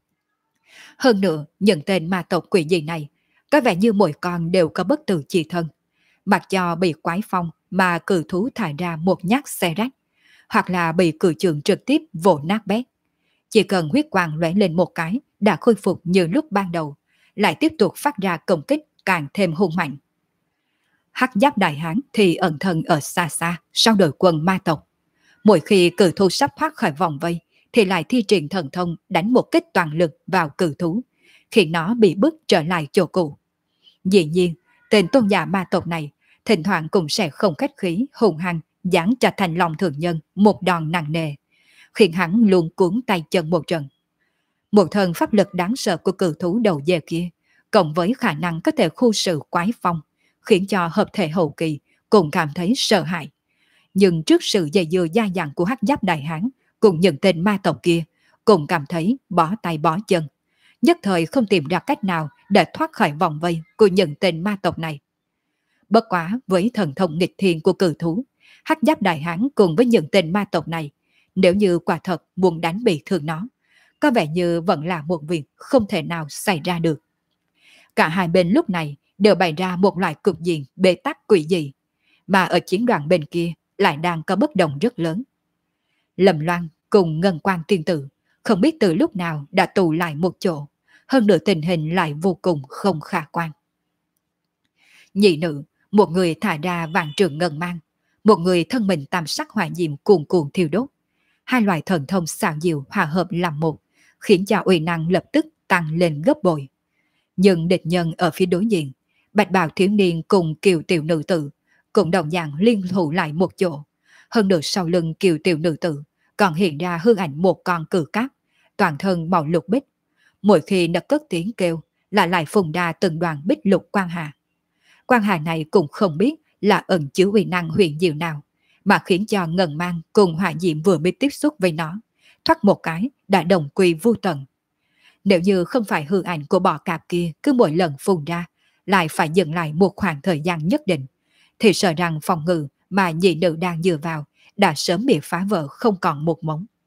Hơn nữa, những tên ma tộc quỷ dị này có vẻ như mỗi con đều có bất tử chi thân, mặc cho bị quái phong mà cự thú thải ra một nhát xe rách, hoặc là bị cự trường trực tiếp vỗ nát bét. Chỉ cần huyết quang lóe lên một cái đã khôi phục như lúc ban đầu, lại tiếp tục phát ra công kích càng thêm hung mạnh. Hắc Giáp Đại Hán thì ẩn thân ở xa xa sau đội quân ma tộc. Mỗi khi cự thú sắp thoát khỏi vòng vây thì lại thi triển thần thông đánh một kích toàn lực vào cự thú, khiến nó bị bức trở lại chỗ cũ. Dĩ nhiên, tên tôn giả ma tộc này thỉnh thoảng cũng sẽ không khách khí hùng hăng giáng cho Thanh Long Thượng Nhân một đòn nặng nề, khiến hắn luôn cuốn tay chân một trận. Một thân pháp lực đáng sợ của cự thú đầu dê kia, cộng với khả năng có thể khu sự quái phong, khiến cho hợp thể hậu kỳ cũng cảm thấy sợ hãi. Nhưng trước sự dày dưa dai dẳng của Hắc Giáp Đại Hán cùng những tên ma tộc kia, cũng cảm thấy bó tay bó chân, nhất thời không tìm ra cách nào để thoát khỏi vòng vây của những tên ma tộc này. Bất quá với thần thông nghịch thiên của cự thú, Hắc Giáp Đại Hán cùng với những tên ma tộc này, nếu như quả thật muốn đánh bị thương nó, có vẻ như vẫn là một việc không thể nào xảy ra được. Cả hai bên lúc này đều bày ra một loại cục diện bế tắc quỷ dị, mà ở chiến đoàn bên kia lại đang có bất đồng rất lớn. Lâm Loan cùng Ngân Quang Tiên Tử không biết từ lúc nào đã tụ lại một chỗ, hơn nữa tình hình lại vô cùng không khả quan. Nhị nữ, một người thả ra vạn trường ngân mang, một người thân mình tam sắc hỏa diệm cuồn cuộn thiêu đốt. Hai loại thần thông xảo diệu hòa hợp làm một, khiến cho uy năng lập tức tăng lên gấp bội. Nhưng địch nhân ở phía đối diện, bạch bào thiếu niên cùng kiều tiểu nữ tử cũng đồng dạng liên thủ lại một chỗ. Hơn nữa sau lưng kiều tiểu nữ tử còn hiện ra hư ảnh một con cử cát, toàn thân màu lục bích. Mỗi khi nó cất tiếng kêu là lại phùng ra từng đoàn bích lục quang hà. Quang hà này cũng không biết là ẩn chứa uy năng huyền diệu nào, mà khiến cho Ngân Mang cùng hỏa diệm vừa mới tiếp xúc với nó, thoát một cái đã đồng quy vô tận. Nếu như không phải hư ảnh của bò cạp kia cứ mỗi lần phun ra lại phải dừng lại một khoảng thời gian nhất định, thì sợ rằng phòng ngự mà nhị nữ đang dựa vào đã sớm bị phá vỡ không còn một mống.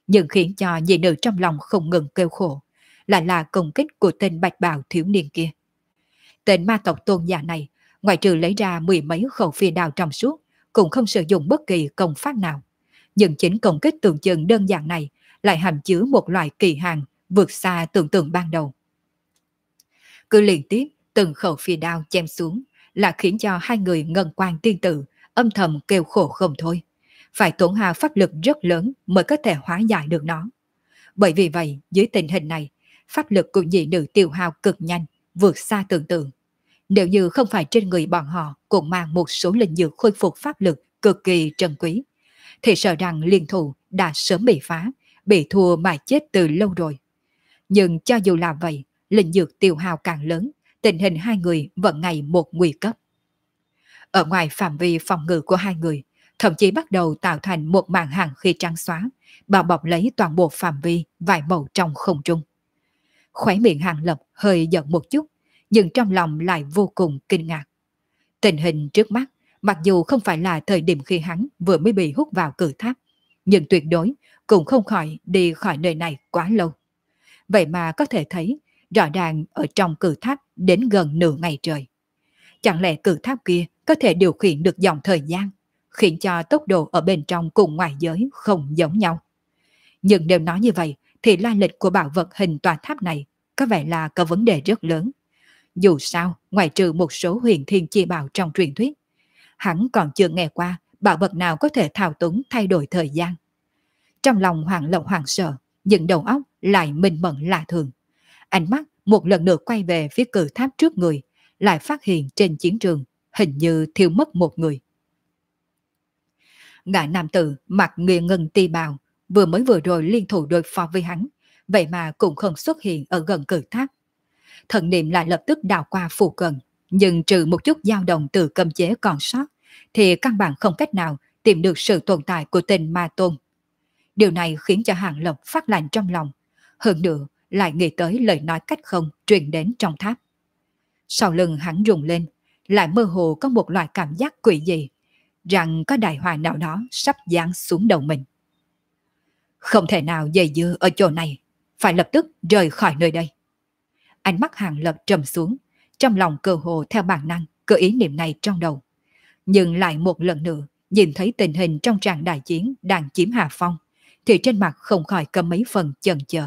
Nhưng khiến cho nhị nữ trong lòng không ngừng kêu khổ, lại là công kích của tên bạch bào thiếu niên kia. Tên ma tộc tôn giả này, ngoại trừ lấy ra mười mấy khẩu phi đao trong suốt, cũng không sử dụng bất kỳ công pháp nào. Nhưng chính công kích tưởng chừng đơn giản này lại hàm chứa một loại kỳ hàng vượt xa tưởng tượng ban đầu. Cứ liên tiếp từng khẩu phi đao chém xuống là khiến cho hai người ngân quan tiên tử âm thầm kêu khổ không thôi. Phải tổn hao pháp lực rất lớn mới có thể hóa giải được nó. Bởi vì vậy, dưới tình hình này, pháp lực của nhị nữ tiêu hao cực nhanh, vượt xa tưởng tượng. Nếu như không phải trên người bọn họ cũng mang một số linh dược khôi phục pháp lực cực kỳ trân quý, thì sợ rằng liên thủ đã sớm bị phá, bị thua mà chết từ lâu rồi. Nhưng cho dù là vậy, linh dược tiêu hao càng lớn, tình hình hai người vẫn ngày một nguy cấp. Ở ngoài phạm vi phòng ngự của hai người, thậm chí bắt đầu tạo thành một màn hàng khí trắng xóa, bao bọc lấy toàn bộ phạm vi vài màu trong không trung. Khóe miệng Hàng Lập hơi giận một chút, nhưng trong lòng lại vô cùng kinh ngạc. Tình hình trước mắt, mặc dù không phải là thời điểm khi hắn vừa mới bị hút vào cử tháp, nhưng tuyệt đối cũng không khỏi đi khỏi nơi này quá lâu. Vậy mà có thể thấy, rõ ràng ở trong cử tháp đến gần nửa ngày trời. Chẳng lẽ cử tháp kia có thể điều khiển được dòng thời gian, khiến cho tốc độ ở bên trong cùng ngoài giới không giống nhau? Nhưng nếu nói như vậy, thì lai lịch của bảo vật hình tòa tháp này có vẻ là có vấn đề rất lớn. Dù sao, ngoài trừ một số huyền thiên chi bảo trong truyền thuyết, hắn còn chưa nghe qua bảo vật nào có thể thao túng thay đổi thời gian. Trong lòng Hoàng Lộc hoảng sợ, nhưng đầu óc lại minh mẫn lạ thường. Ánh mắt một lần nữa quay về phía cử tháp trước người, lại phát hiện trên chiến trường hình như thiếu mất một người. Gã nam tử mặc ngụy ngân ti bào, vừa rồi liên thủ đối phó với hắn, vậy mà cũng không xuất hiện ở gần cử tháp. Thần niệm lại lập tức đào qua phù cận, nhưng trừ một chút dao động từ cấm chế còn sót, thì căn bản không cách nào tìm được sự tồn tại của tên ma tôn. Điều này khiến cho Hàng Lập phát lạnh trong lòng, hơn nữa lại nghĩ tới lời nói cách không truyền đến trong tháp. Sau lưng hắn rùng lên, lại mơ hồ có một loại cảm giác quỷ dị, rằng có đại họa nào đó sắp giáng xuống đầu mình. Không thể nào dây dưa ở chỗ này, phải lập tức rời khỏi nơi đây. Ánh mắt Hàng Lập trầm xuống, trong lòng cơ hồ theo bản năng có ý niệm này trong đầu. Nhưng lại một lần nữa nhìn thấy tình hình trong tràng đại chiến đang chiếm hạ phong, thì trên mặt không khỏi có mấy phần chần chờ.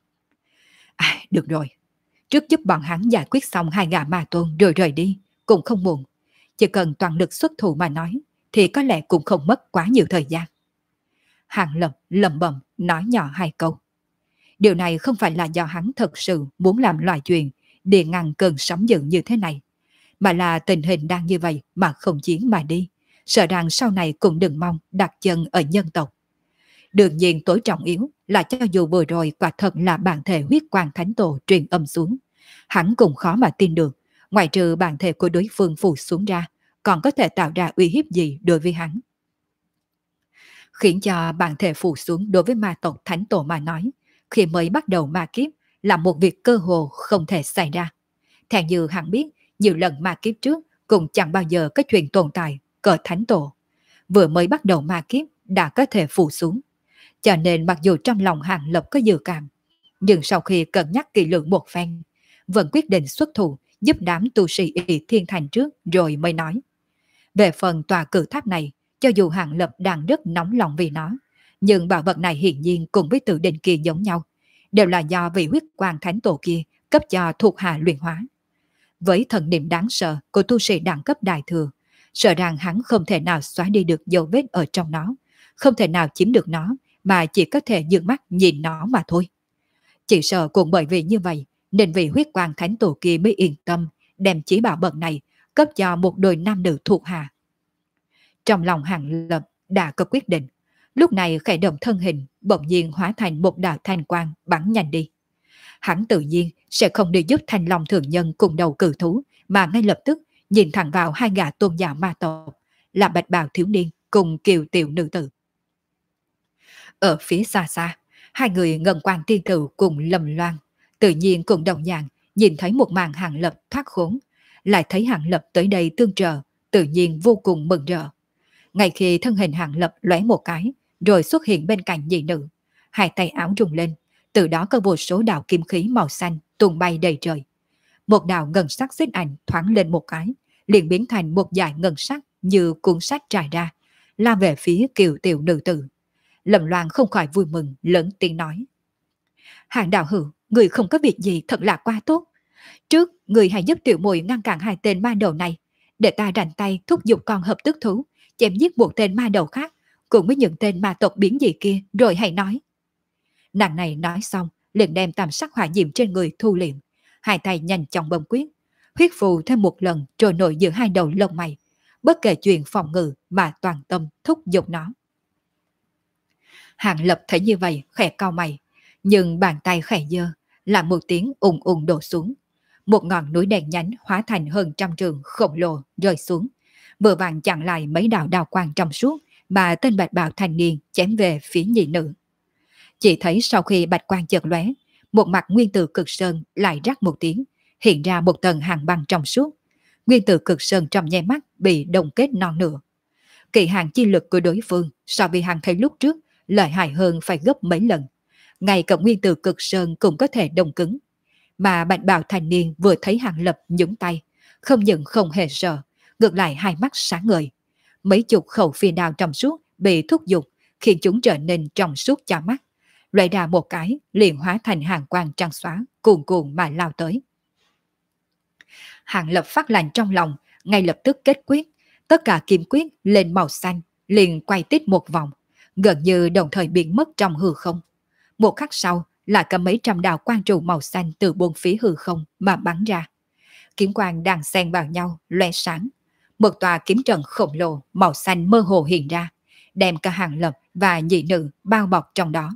Được rồi, trước giúp bọn hắn giải quyết xong hai gã ma tôn rồi rời đi, cũng không muộn. Chỉ cần toàn lực xuất thủ mà nói, thì có lẽ cũng không mất quá nhiều thời gian. Hàng Lập lẩm bẩm nói nhỏ hai câu. Điều này không phải là do hắn thật sự muốn làm loại chuyện để ngăn cơn sóng dữ như thế này, mà là tình hình đang như vậy mà không chiến mà đi, sợ rằng sau này cũng đừng mong đặt chân ở nhân tộc. Đương nhiên tối trọng yếu là cho dù vừa rồi quả thật là bản thể huyết quang thánh tổ truyền âm xuống, hắn cũng khó mà tin được, ngoại trừ bản thể của đối phương phù xuống ra, còn có thể tạo ra uy hiếp gì đối với hắn. Khiến cho bản thể phù xuống đối với ma tộc thánh tổ mà nói, khi mới bắt đầu ma kiếp là một việc cơ hồ không thể xảy ra. Theo như hắn biết, nhiều lần ma kiếp trước cũng chẳng bao giờ có chuyện tồn tại cỡ thánh tổ. Vừa mới bắt đầu ma kiếp đã có thể phù xuống. Cho nên mặc dù trong lòng Hàng Lập có dự cảm, nhưng sau khi cân nhắc kỹ lưỡng một phen, vẫn quyết định xuất thủ giúp đám tu sĩ ỷ thiên thành trước rồi mới nói. Về phần tòa cử tháp này, cho dù Hàng Lập đang rất nóng lòng vì nó, nhưng bảo vật này hiển nhiên cùng với tự định kia giống nhau, đều là do vị huyết quang thánh tổ kia cấp cho thuộc hạ luyện hóa. Với thần niệm đáng sợ của tu sĩ đẳng cấp đại thừa, sợ rằng hắn không thể nào xóa đi được dấu vết ở trong nó, không thể nào chiếm được nó, mà chỉ có thể dương mắt nhìn nó mà thôi. Chỉ sợ cũng bởi vì như vậy, nên vị huyết quang thánh tổ kia mới yên tâm đem chí bảo vật này cấp cho một đôi nam nữ thuộc hạ. Trong lòng Hàng Lập đã có quyết định, lúc này khẽ động thân hình, bỗng nhiên hóa thành một đạo thanh quang bắn nhanh đi. Hắn tự nhiên sẽ không đi giúp Thanh Long thường nhân cùng đầu cử thú, mà ngay lập tức nhìn thẳng vào hai gã tôn giả ma tộc, là bạch bào thiếu niên cùng kiều tiểu nữ tử. Ở phía xa xa, hai người ngân quan tiên tử cùng Lâm Loan, tự nhiên cùng đồng dạng nhìn thấy một màn Hàng Lập thoát khốn, lại thấy Hàng Lập tới đây tương trợ, tự nhiên vô cùng mừng rỡ. Ngay khi thân hình Hàng Lập lóe một cái, rồi xuất hiện bên cạnh nhị nữ, hai tay áo rung lên, từ đó có vô số đạo kim khí màu xanh tung bay đầy trời. Một đạo ngân sắc xích ảnh thoáng lên một cái, liền biến thành một dải ngân sắc như cuốn sách trải ra, lao về phía kiều tiểu nữ tử. Lâm Loan không khỏi vui mừng, lớn tiếng nói: Hàng đạo hữu, người không có việc gì thật là quá tốt. Trước, người hãy giúp tiểu muội ngăn cản hai tên ma đầu này, để ta rảnh tay thúc giục con hợp tức thú, chém giết một tên ma đầu khác, cùng với những tên ma tộc biến dị kia, rồi hãy nói. Nàng này nói xong, liền đem tam sắc hỏa diệm trên người thu liệm, hai tay nhanh chóng bấm quyết, huyết phù thêm một lần trôi nổi giữa hai đầu lông mày, bất kể chuyện phòng ngự mà toàn tâm thúc giục nó. Hàng Lập thấy như vậy khẽ cau mày, nhưng bàn tay khẽ giơ, là một tiếng ùng ùng đổ xuống. Một ngọn núi đèn nhánh hóa thành hơn trăm trường khổng lồ rơi xuống, vừa vặn chặn lại mấy đạo đào quang trong suốt mà tên bạch bào thanh niên chém về phía nhị nữ. Chỉ thấy sau khi bạch quang chợt lóe, một mặt nguyên tử cực sơn lại rắc một tiếng, hiện ra một tầng hàng băng trong suốt. Nguyên tử cực sơn trong nháy mắt bị đông kết non nửa. Kỳ hạn chi lực của đối phương so với hàng thấy lúc trước lợi hại hơn phải gấp mấy lần. Ngay cả nguyên tử cực sơn cũng có thể đông cứng. Mà bạch bào thanh niên vừa thấy Hàng Lập nhúng tay, không những không hề sợ, ngược lại hai mắt sáng ngời. Mấy chục khẩu phi đao trong suốt bị thúc giục, khiến chúng trở nên trong suốt cho mắt. Loại ra một cái liền hóa thành hàng quang trăng xóa, cuồn cuộn mà lao tới. Hàng Lập phát lạnh trong lòng, ngay lập tức kết quyết, tất cả kim quyết lên màu xanh, liền quay tít một vòng, gần như đồng thời biến mất trong hư không. Một khắc sau, lại có mấy trăm đạo quang trụ màu xanh từ bốn phía hư không mà bắn ra. Kiếm quang đang xen vào nhau, lóe sáng. Một tòa kiếm trận khổng lồ màu xanh mơ hồ hiện ra, đem cả Hàng Lập và nhị nữ bao bọc trong đó.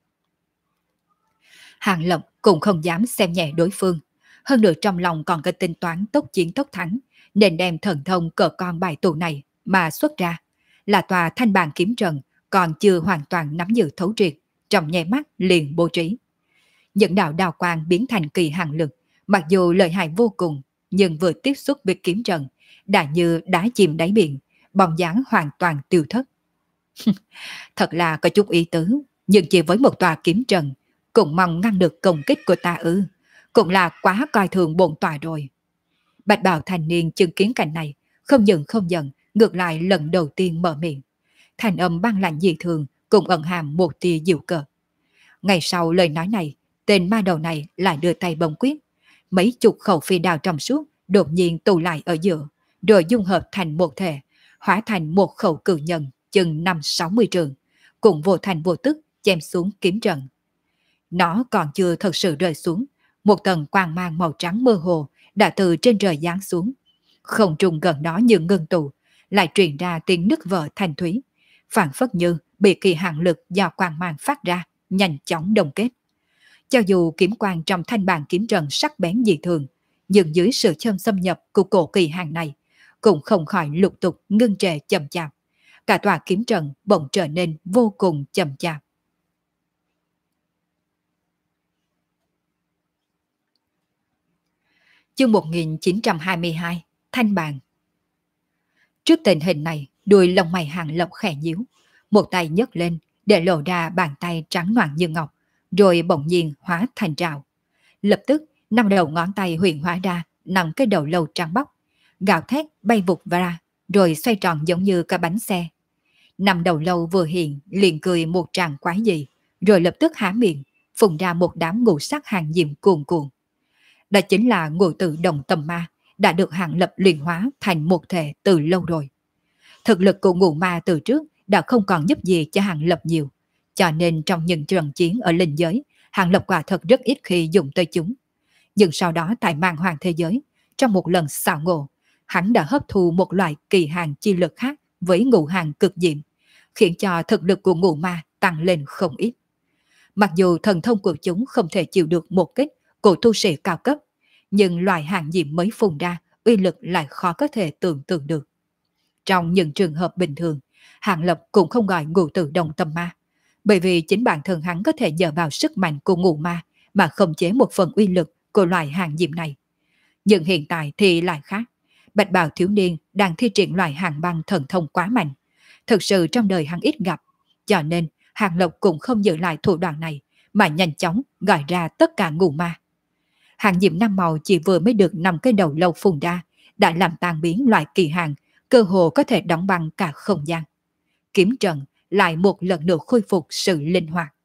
Hàng Lập cũng không dám xem nhẹ đối phương, hơn nữa trong lòng còn có tính toán tốc chiến tốc thắng, nên đem thần thông cờ con bài tù này mà xuất ra, là tòa thanh bàn kiếm trận còn chưa hoàn toàn nắm giữ thấu triệt, trong nháy mắt liền bố trí. Những đạo đào quang biến thành kỳ hàng lực, mặc dù lợi hại vô cùng, nhưng vừa tiếp xúc với kiếm trận, đã như đá chìm đáy biển, bóng dáng hoàn toàn tiêu thất. Thật là có chút ý tứ, nhưng chỉ với một tòa kiếm trận, cũng mong ngăn được công kích của ta ư, cũng là quá coi thường bổn tòa rồi. Bạch bào thanh niên chứng kiến cảnh này, không những không giận, ngược lại lần đầu tiên mở miệng. Thành âm băng lạnh dị thường, cùng ẩn hàm một tia dịu cợt. Ngày sau lời nói này, tên ma đầu này lại đưa tay bấm quyết. Mấy chục khẩu phi đao trong suốt đột nhiên tụ lại ở giữa, rồi dung hợp thành một thể, hóa thành một khẩu cự nhân chừng 5-60 trường, cùng vô thành vô tức chém xuống kiếm trận. Nó còn chưa thật sự rơi xuống, một tầng quang mang màu trắng mơ hồ đã từ trên trời giáng xuống. Không trung gần đó như ngưng tụ, lại truyền ra tiếng nứt vỡ thanh thúy, phảng phất như bị kỳ hạn lực do quang mang phát ra nhanh chóng đồng kết. Cho dù kiếm quang trong thanh bàn kiếm trận sắc bén dị thường, nhưng dưới sự xâm nhập của cổ kỳ hạn này, cũng không khỏi lục tục ngưng trệ chậm chạp. Cả tòa kiếm trận bỗng trở nên vô cùng chậm chạp. Chương 1922, Thanh bàn. Trước tình hình này, đuôi lông mày Hàng Lập khẽ nhíu, một tay nhấc lên để lộ ra bàn tay trắng noãn như ngọc, rồi bỗng nhiên hóa thành trào. Lập tức, 5 đầu ngón tay huyền hóa ra nằm cái đầu lâu trắng bóc, gào thét bay vụt ra, rồi xoay tròn giống như cái bánh xe. 5 đầu lâu vừa hiện liền cười một tràng quái dị, rồi lập tức há miệng, phun ra một đám ngũ sắc hàng diệm cuồn cuộn. Đó chính là ngũ tử đồng tâm ma, đã được Hàng Lập luyện hóa thành một thể từ lâu rồi. Thực lực của ngũ ma từ trước đã không còn giúp gì cho Hàng Lập nhiều, cho nên trong những trận chiến ở linh giới, Hàng Lập quả thật rất ít khi dùng tới chúng. Nhưng sau đó tại mang hoàng thế giới, trong một lần xảo ngộ, hắn đã hấp thu một loại kỳ hàng chi lực khác với ngũ hàng cực diệm, khiến cho thực lực của ngũ ma tăng lên không ít. Mặc dù thần thông của chúng không thể chịu được một kích của tu sĩ cao cấp, nhưng loại hàng diệm mới phun ra uy lực lại khó có thể tưởng tượng được. Trong những trường hợp bình thường, Hàng Lập cũng không gọi ngũ tử đồng tâm ma, bởi vì chính bản thân hắn có thể dựa vào sức mạnh của ngũ ma mà khống chế một phần uy lực của loại hàng diệm này. Nhưng hiện tại thì lại khác. Bạch bào thiếu niên đang thi triển loại hàng băng thần thông quá mạnh, thực sự trong đời hắn ít gặp, cho nên Hàng Lập cũng không giữ lại thủ đoạn này, mà nhanh chóng gọi ra tất cả ngũ ma. Hàng diệm năm màu chỉ vừa mới được 5 cái đầu lâu phun ra, đã làm tan biến loại kỳ hàng, cơ hồ có thể đóng băng cả không gian. Kiếm trận lại một lần nữa khôi phục sự linh hoạt.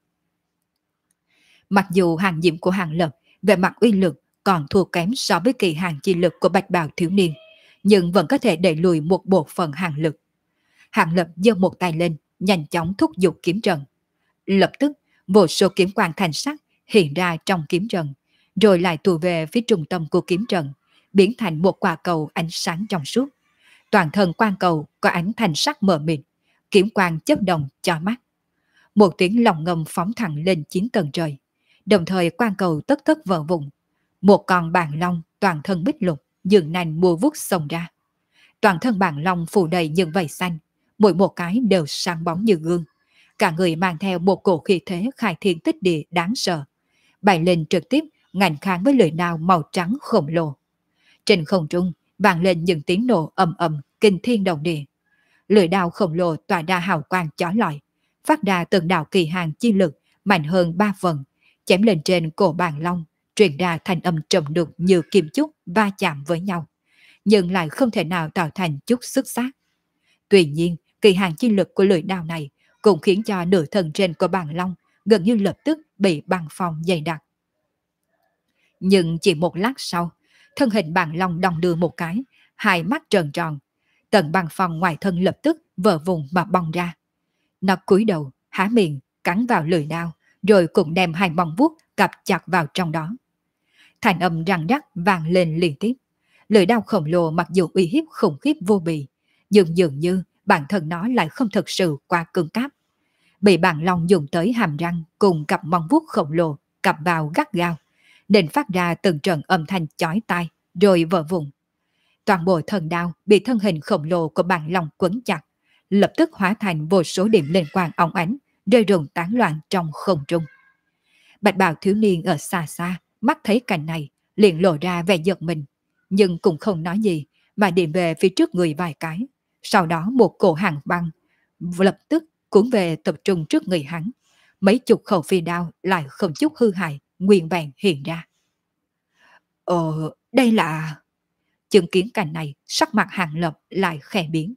Mặc dù hàng diệm của Hàng Lập về mặt uy lực còn thua kém so với kỳ hàng chi lực của bạch bào thiếu niên, nhưng vẫn có thể đẩy lùi một bộ phận hàng lực. Hàng Lập giơ một tay lên, nhanh chóng thúc giục kiếm trận. Lập tức, vô số kiếm quang thành sắc hiện ra trong kiếm trận, rồi lại tụ về phía trung tâm của kiếm trận, biến thành một quả cầu ánh sáng trong suốt. Toàn thân quang cầu có ánh thành sắc mờ mịt, kiếm quang chớp động cho mắt. Một tiếng lòng ngầm phóng thẳng lên 9 tầng trời, đồng thời quang cầu tất tất vỡ vụn. Một con bàn long toàn thân bích lục, dường nành mùa vút xông ra. Toàn thân bàn long phủ đầy những vảy xanh, mỗi một cái đều sáng bóng như gương. Cả người mang theo một cổ khí thế khai thiên tích địa đáng sợ, bay lên trực tiếp ngạnh kháng với lưỡi đao màu trắng khổng lồ. Trên không trung vang lên những tiếng nổ ầm ầm kinh thiên động địa. Lưỡi đao khổng lồ tỏa ra hào quang chói lọi, phát ra từng đạo kỳ hàng chi lực mạnh hơn 3 phần, chém lên trên cổ bàn long, truyền ra thành âm trầm đục như kim chúc va chạm với nhau, nhưng lại không thể nào tạo thành chút sức sát. Tuy nhiên, kỳ hàng chi lực của lưỡi đao này cũng khiến cho nửa thân trên của bàn long gần như lập tức bị băng phong dày đặc. Nhưng chỉ một lát sau, thân hình bàn long đong đưa một cái, hai mắt tròn tròn, tầng băng phong ngoài thân lập tức vỡ vùng mà bong ra. Nó cúi đầu, há miệng, cắn vào lưỡi đao, rồi cũng đem hai móng vuốt cặp chặt vào trong đó. Thành âm răng rắc vang lên liên tiếp. Lưỡi đao khổng lồ mặc dù uy hiếp khủng khiếp vô bì, nhưng dường như bản thân nó lại không thực sự quá cứng cáp. Bị bàn long dùng tới hàm răng cùng cặp móng vuốt khổng lồ cặp vào gắt gao, nên phát ra từng trận âm thanh chói tai, rồi vỡ vụn. Toàn bộ thần đao bị thân hình khổng lồ của bàn long quấn chặt, lập tức hóa thành vô số điểm liên quan óng ánh, rơi rụng tán loạn trong không trung. Bạch bào thiếu niên ở xa xa, mắt thấy cảnh này, liền lộ ra vẻ giật mình, nhưng cũng không nói gì, mà điểm về phía trước người vài cái. Sau đó một cổ hàng băng lập tức cuốn về tập trung trước người hắn. Mấy chục khẩu phi đao lại không chút hư hại, nguyên vẹn hiện ra. Đây là... Chứng kiến cảnh này, sắc mặt Hàng Lập lại khẽ biến.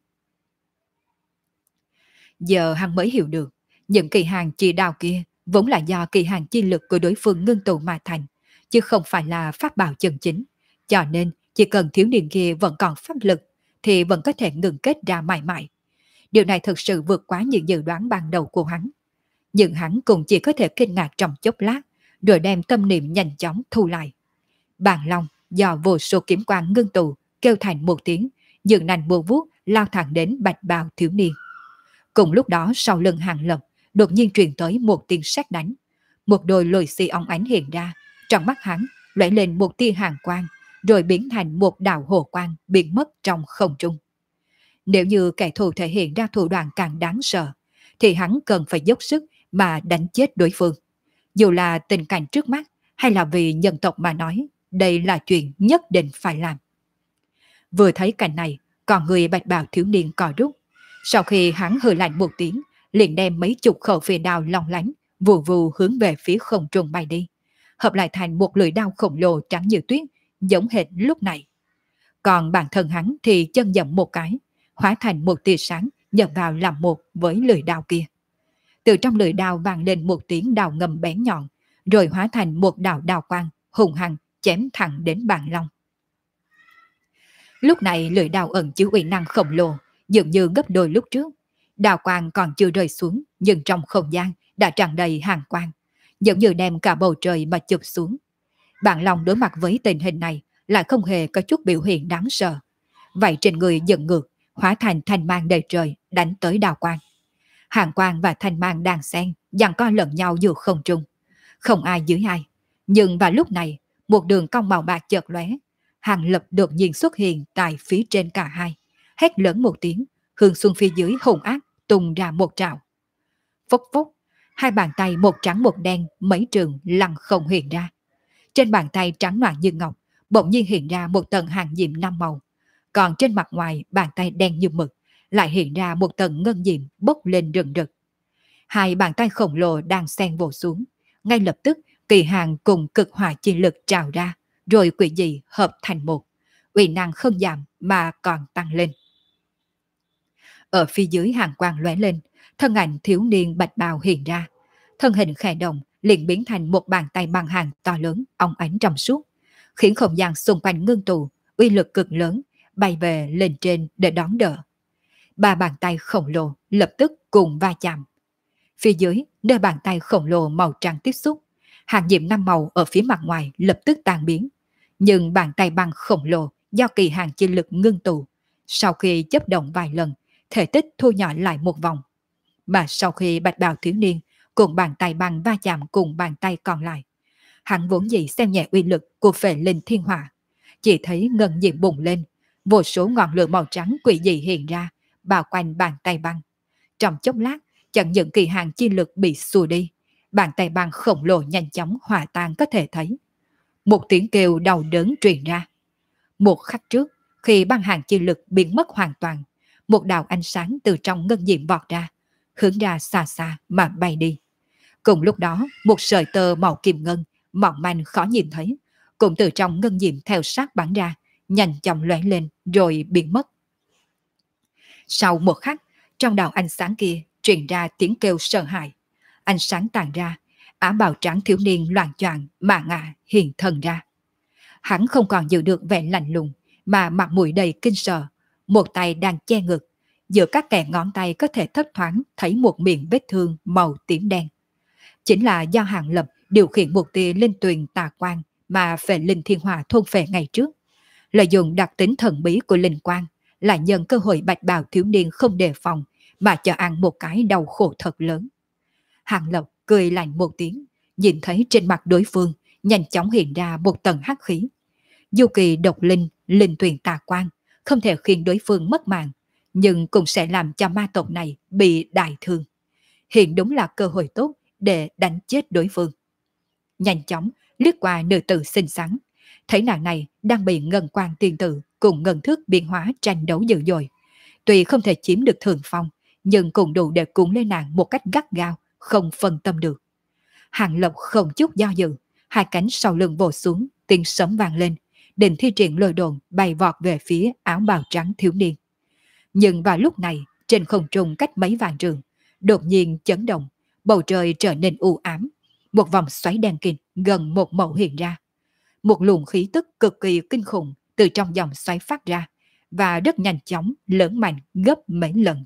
Giờ hắn mới hiểu được, những kỳ hàng chi đao kia vốn là do kỳ hàng chi lực của đối phương ngưng tụ mà thành, chứ không phải là pháp bảo chân chính. Cho nên, chỉ cần thiếu niên kia vẫn còn pháp lực, thì vẫn có thể ngừng kết ra mãi mãi. Điều này thực sự vượt quá những dự đoán ban đầu của hắn. Nhưng hắn cũng chỉ có thể kinh ngạc trong chốc lát, rồi đem tâm niệm nhanh chóng thu lại. Bàn long do vô số kiếm quang ngưng tụ, kêu thành một tiếng, dựng nành bùa vuốt lao thẳng đến bạch bào thiếu niên. Cùng lúc đó sau lưng Hàng Lập đột nhiên truyền tới một tiếng sét đánh. Một đôi lồi xì óng ánh hiện ra, trong mắt hắn lóe lên một tia hàn quang, rồi biến thành một đạo hồ quang biến mất trong không trung. Nếu như kẻ thù thể hiện ra thủ đoạn càng đáng sợ, thì hắn cần phải dốc sức mà đánh chết đối phương. Dù là tình cảnh trước mắt hay là vì nhân tộc mà nói, đây là chuyện nhất định phải làm. Vừa thấy cảnh này, còn người bạch bào thiếu niên co rút. Sau khi hắn hừ lạnh một tiếng, liền đem mấy chục khẩu phi đao long lánh, vù vù hướng về phía không trung bay đi, hợp lại thành một lưỡi đao khổng lồ trắng như tuyết, giống hệt lúc này. Còn bản thân hắn thì chân dậm một cái, hóa thành một tia sáng nhập vào làm một với lưỡi đao kia. Từ trong lưỡi đao vang lên một tiếng đao ngầm bén nhọn, rồi hóa thành một đạo đao quang hùng hăng chém thẳng đến bàn long. Lúc này lưỡi đao ẩn chứa uy năng khổng lồ, dường như gấp đôi lúc trước. Đao quang còn chưa rơi xuống, nhưng trong không gian đã tràn đầy hàng quang, giống như đem cả bầu trời mà chụp xuống. Bàn long đối mặt với tình hình này lại không hề có chút biểu hiện đáng sợ. Vậy trên người dựng ngược, hóa thành thanh mang đầy trời đánh tới đao quang. Hàng quang và thanh mang đan xen, giằng co lẫn nhau giữa không trung, không ai dưới ai. Nhưng vào lúc này, một đường cong màu bạc chợt lóe, Hàng Lập đột nhiên xuất hiện tại phía trên cả hai, hét lớn một tiếng, hướng xuống phía dưới hung ác tung ra một trảo. Phốc phốc, hai bàn tay một trắng một đen mấy trường lăn không hiện ra. Trên bàn tay trắng loạn như ngọc, bỗng nhiên hiện ra một tầng hàng diệm 5 màu, còn trên mặt ngoài bàn tay đen như mực lại hiện ra một tầng ngân diệm bốc lên rừng rực. Hai bàn tay khổng lồ đang xen vỗ xuống. Ngay lập tức, kỳ hàng cùng cực hỏa chi lực trào ra, rồi quỷ dị hợp thành một. Uy năng không giảm mà còn tăng lên. Ở phía dưới hàng quang lóe lên, thân ảnh thiếu niên bạch bào hiện ra. Thân hình khẽ động, liền biến thành một bàn tay bằng hàng to lớn, óng ánh trong suốt, khiến không gian xung quanh ngưng tụ, uy lực cực lớn, bay về lên trên để đón đỡ. Ba bàn tay khổng lồ lập tức cùng va chạm. Phía dưới, nơi bàn tay khổng lồ màu trắng tiếp xúc, hàng diệm năm màu ở phía mặt ngoài lập tức tan biến. Nhưng bàn tay băng khổng lồ do kỳ hàng chi lực ngưng tụ, sau khi chấp động vài lần, thể tích thu nhỏ lại một vòng. Mà sau khi bạch bào thiếu niên cùng bàn tay băng va chạm cùng bàn tay còn lại, hắn vốn dĩ xem nhẹ uy lực của phệ linh thiên hỏa, chỉ thấy ngân diệm bùng lên, vô số ngọn lửa màu trắng quỷ dị hiện ra, bao quanh bàn tay băng. Trong chốc lát, chẳng những kỳ hàng chi lực bị xua đi, bàn tay băng khổng lồ nhanh chóng hòa tan có thể thấy. Một tiếng kêu đau đớn truyền ra. Một khắc trước, khi băng hàng chi lực biến mất hoàn toàn, một đạo ánh sáng từ trong ngân diệm vọt ra, hướng ra xa xa mà bay đi. Cùng lúc đó, một sợi tơ màu kim ngân, mỏng manh khó nhìn thấy, cũng từ trong ngân diệm theo sát bắn ra, nhanh chóng lóe lên rồi biến mất. Sau một khắc, trong đạo ánh sáng kia truyền ra tiếng kêu sợ hãi. Ánh sáng tàn ra, áo bào trắng thiếu niên loạng choạng mà ngã hiện thân ra. Hắn không còn giữ được vẻ lạnh lùng, mà mặt mũi đầy kinh sợ, một tay đang che ngực, giữa các kẽ ngón tay có thể thấp thoáng thấy một miệng vết thương màu tím đen. Chính là do Hàng Lập điều khiển một tia linh tuyền tà quang mà phệ linh thiên hỏa thôn phệ ngày trước. Lợi dụng đặc tính thần bí của linh quang, lại nhân cơ hội bạch bào thiếu niên không đề phòng mà cho ăn một cái đau khổ thật lớn. Hàng Lập cười lạnh một tiếng, nhìn thấy trên mặt đối phương nhanh chóng hiện ra một tầng hắc khí. Dù kỳ độc linh, linh tuyền tà quang không thể khiến đối phương mất mạng, nhưng cũng sẽ làm cho ma tộc này bị đại thương. Hiện đúng là cơ hội tốt để đánh chết đối phương. Nhanh chóng lướt qua nữ tử xinh xắn, thấy nàng này đang bị ngân quang tiên tử cùng ngân thức biến hóa tranh đấu dữ dội. Tuy không thể chiếm được thượng phong, nhưng cũng đủ để cuốn lên nàng một cách gắt gao, không phân tâm được. Hàng Lập không chút do dự, hai cánh sau lưng vồ xuống, tiếng sấm vang lên, định thi triển lôi đồn bay vọt về phía áo bào trắng thiếu niên. Nhưng vào lúc này, trên không trung cách mấy vạn trường, đột nhiên chấn động, bầu trời trở nên u ám, một vòng xoáy đen kịt gần một mẫu hiện ra. Một luồng khí tức cực kỳ kinh khủng từ trong dòng xoáy phát ra, và rất nhanh chóng lớn mạnh gấp mấy lần.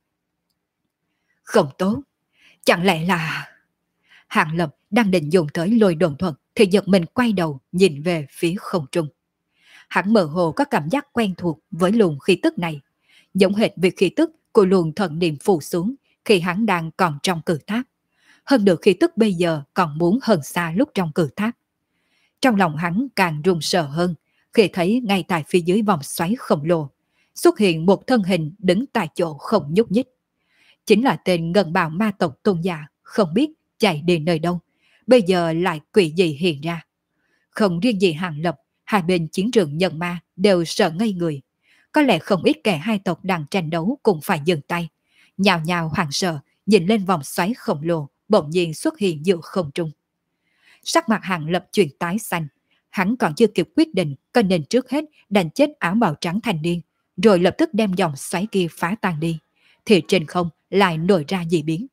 Không tốt, chẳng lẽ là... Hàng Lập đang định dùng tới lôi đồn thuật thì giật mình quay đầu nhìn về phía không trung. Hắn mơ hồ có cảm giác quen thuộc với luồng khí tức này, giống hệt việc khí tức của luồng thần niệm phủ xuống khi hắn đang còn trong cử tháp. Hơn được khí tức bây giờ còn muốn hơn xa lúc trong cử tháp. Trong lòng hắn càng run sợ hơn khi thấy ngay tại phía dưới vòng xoáy khổng lồ xuất hiện một thân hình đứng tại chỗ không nhúc nhích. Chính là tên ngân bào ma tộc tôn giả không biết chạy đi nơi đâu, bây giờ lại quỷ dị hiện ra. Không riêng gì Hàng Lập, hai bên chiến trường nhân ma đều sợ ngây người. Có lẽ không ít kẻ hai tộc đang tranh đấu cũng phải dừng tay, nhào nhào hoảng sợ nhìn lên vòng xoáy khổng lồ bỗng nhiên xuất hiện giữa không trung. Sắc mặt Hàng Lập chuyển tái xanh, hắn còn chưa kịp quyết định có nên trước hết đánh chết áo bào trắng thanh niên, rồi lập tức đem dòng xoáy kia phá tan đi, thì trên không lại nổi ra dị biến.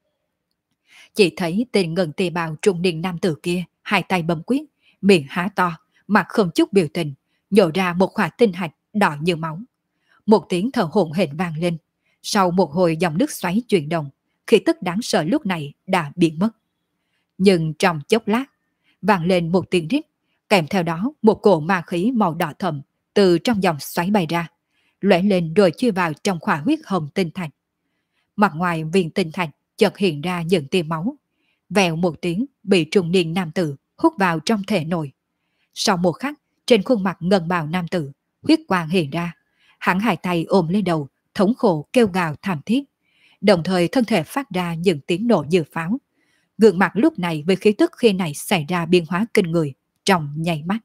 Chỉ thấy tên ngân tì bào trung niên nam tử kia hai tay bấm quyết, miệng há to, mặt không chút biểu tình, nhổ ra một khỏa tinh hạch đỏ như máu. Một tiếng thở hổn hển vang lên, sau một hồi dòng nước xoáy chuyển động, khí tức đáng sợ lúc này đã biến mất. Nhưng trong chốc lát, vang lên một tiếng rít, kèm theo đó một cổ ma khí màu đỏ thẫm từ trong dòng xoáy bay ra, lóe lên rồi chui vào trong khỏa huyết hồng tinh thạch. Mặt ngoài viên tinh thạch chợt hiện ra những tia máu, vèo một tiếng bị trung niên nam tử hút vào trong thể nội. Sau một khắc, trên khuôn mặt ngân bào nam tử, huyết quang hiện ra, hắn hai tay ôm lấy đầu, thống khổ kêu gào thảm thiết, đồng thời thân thể phát ra những tiếng nổ như pháo. Gương mặt lúc này với khí tức khi này xảy ra biến hóa kinh người trong nháy mắt.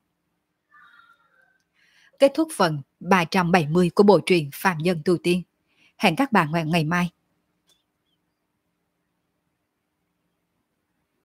Kết thúc phần 370 của bộ truyện Phàm Nhân Tu Tiên. Hẹn các bạn ngày mai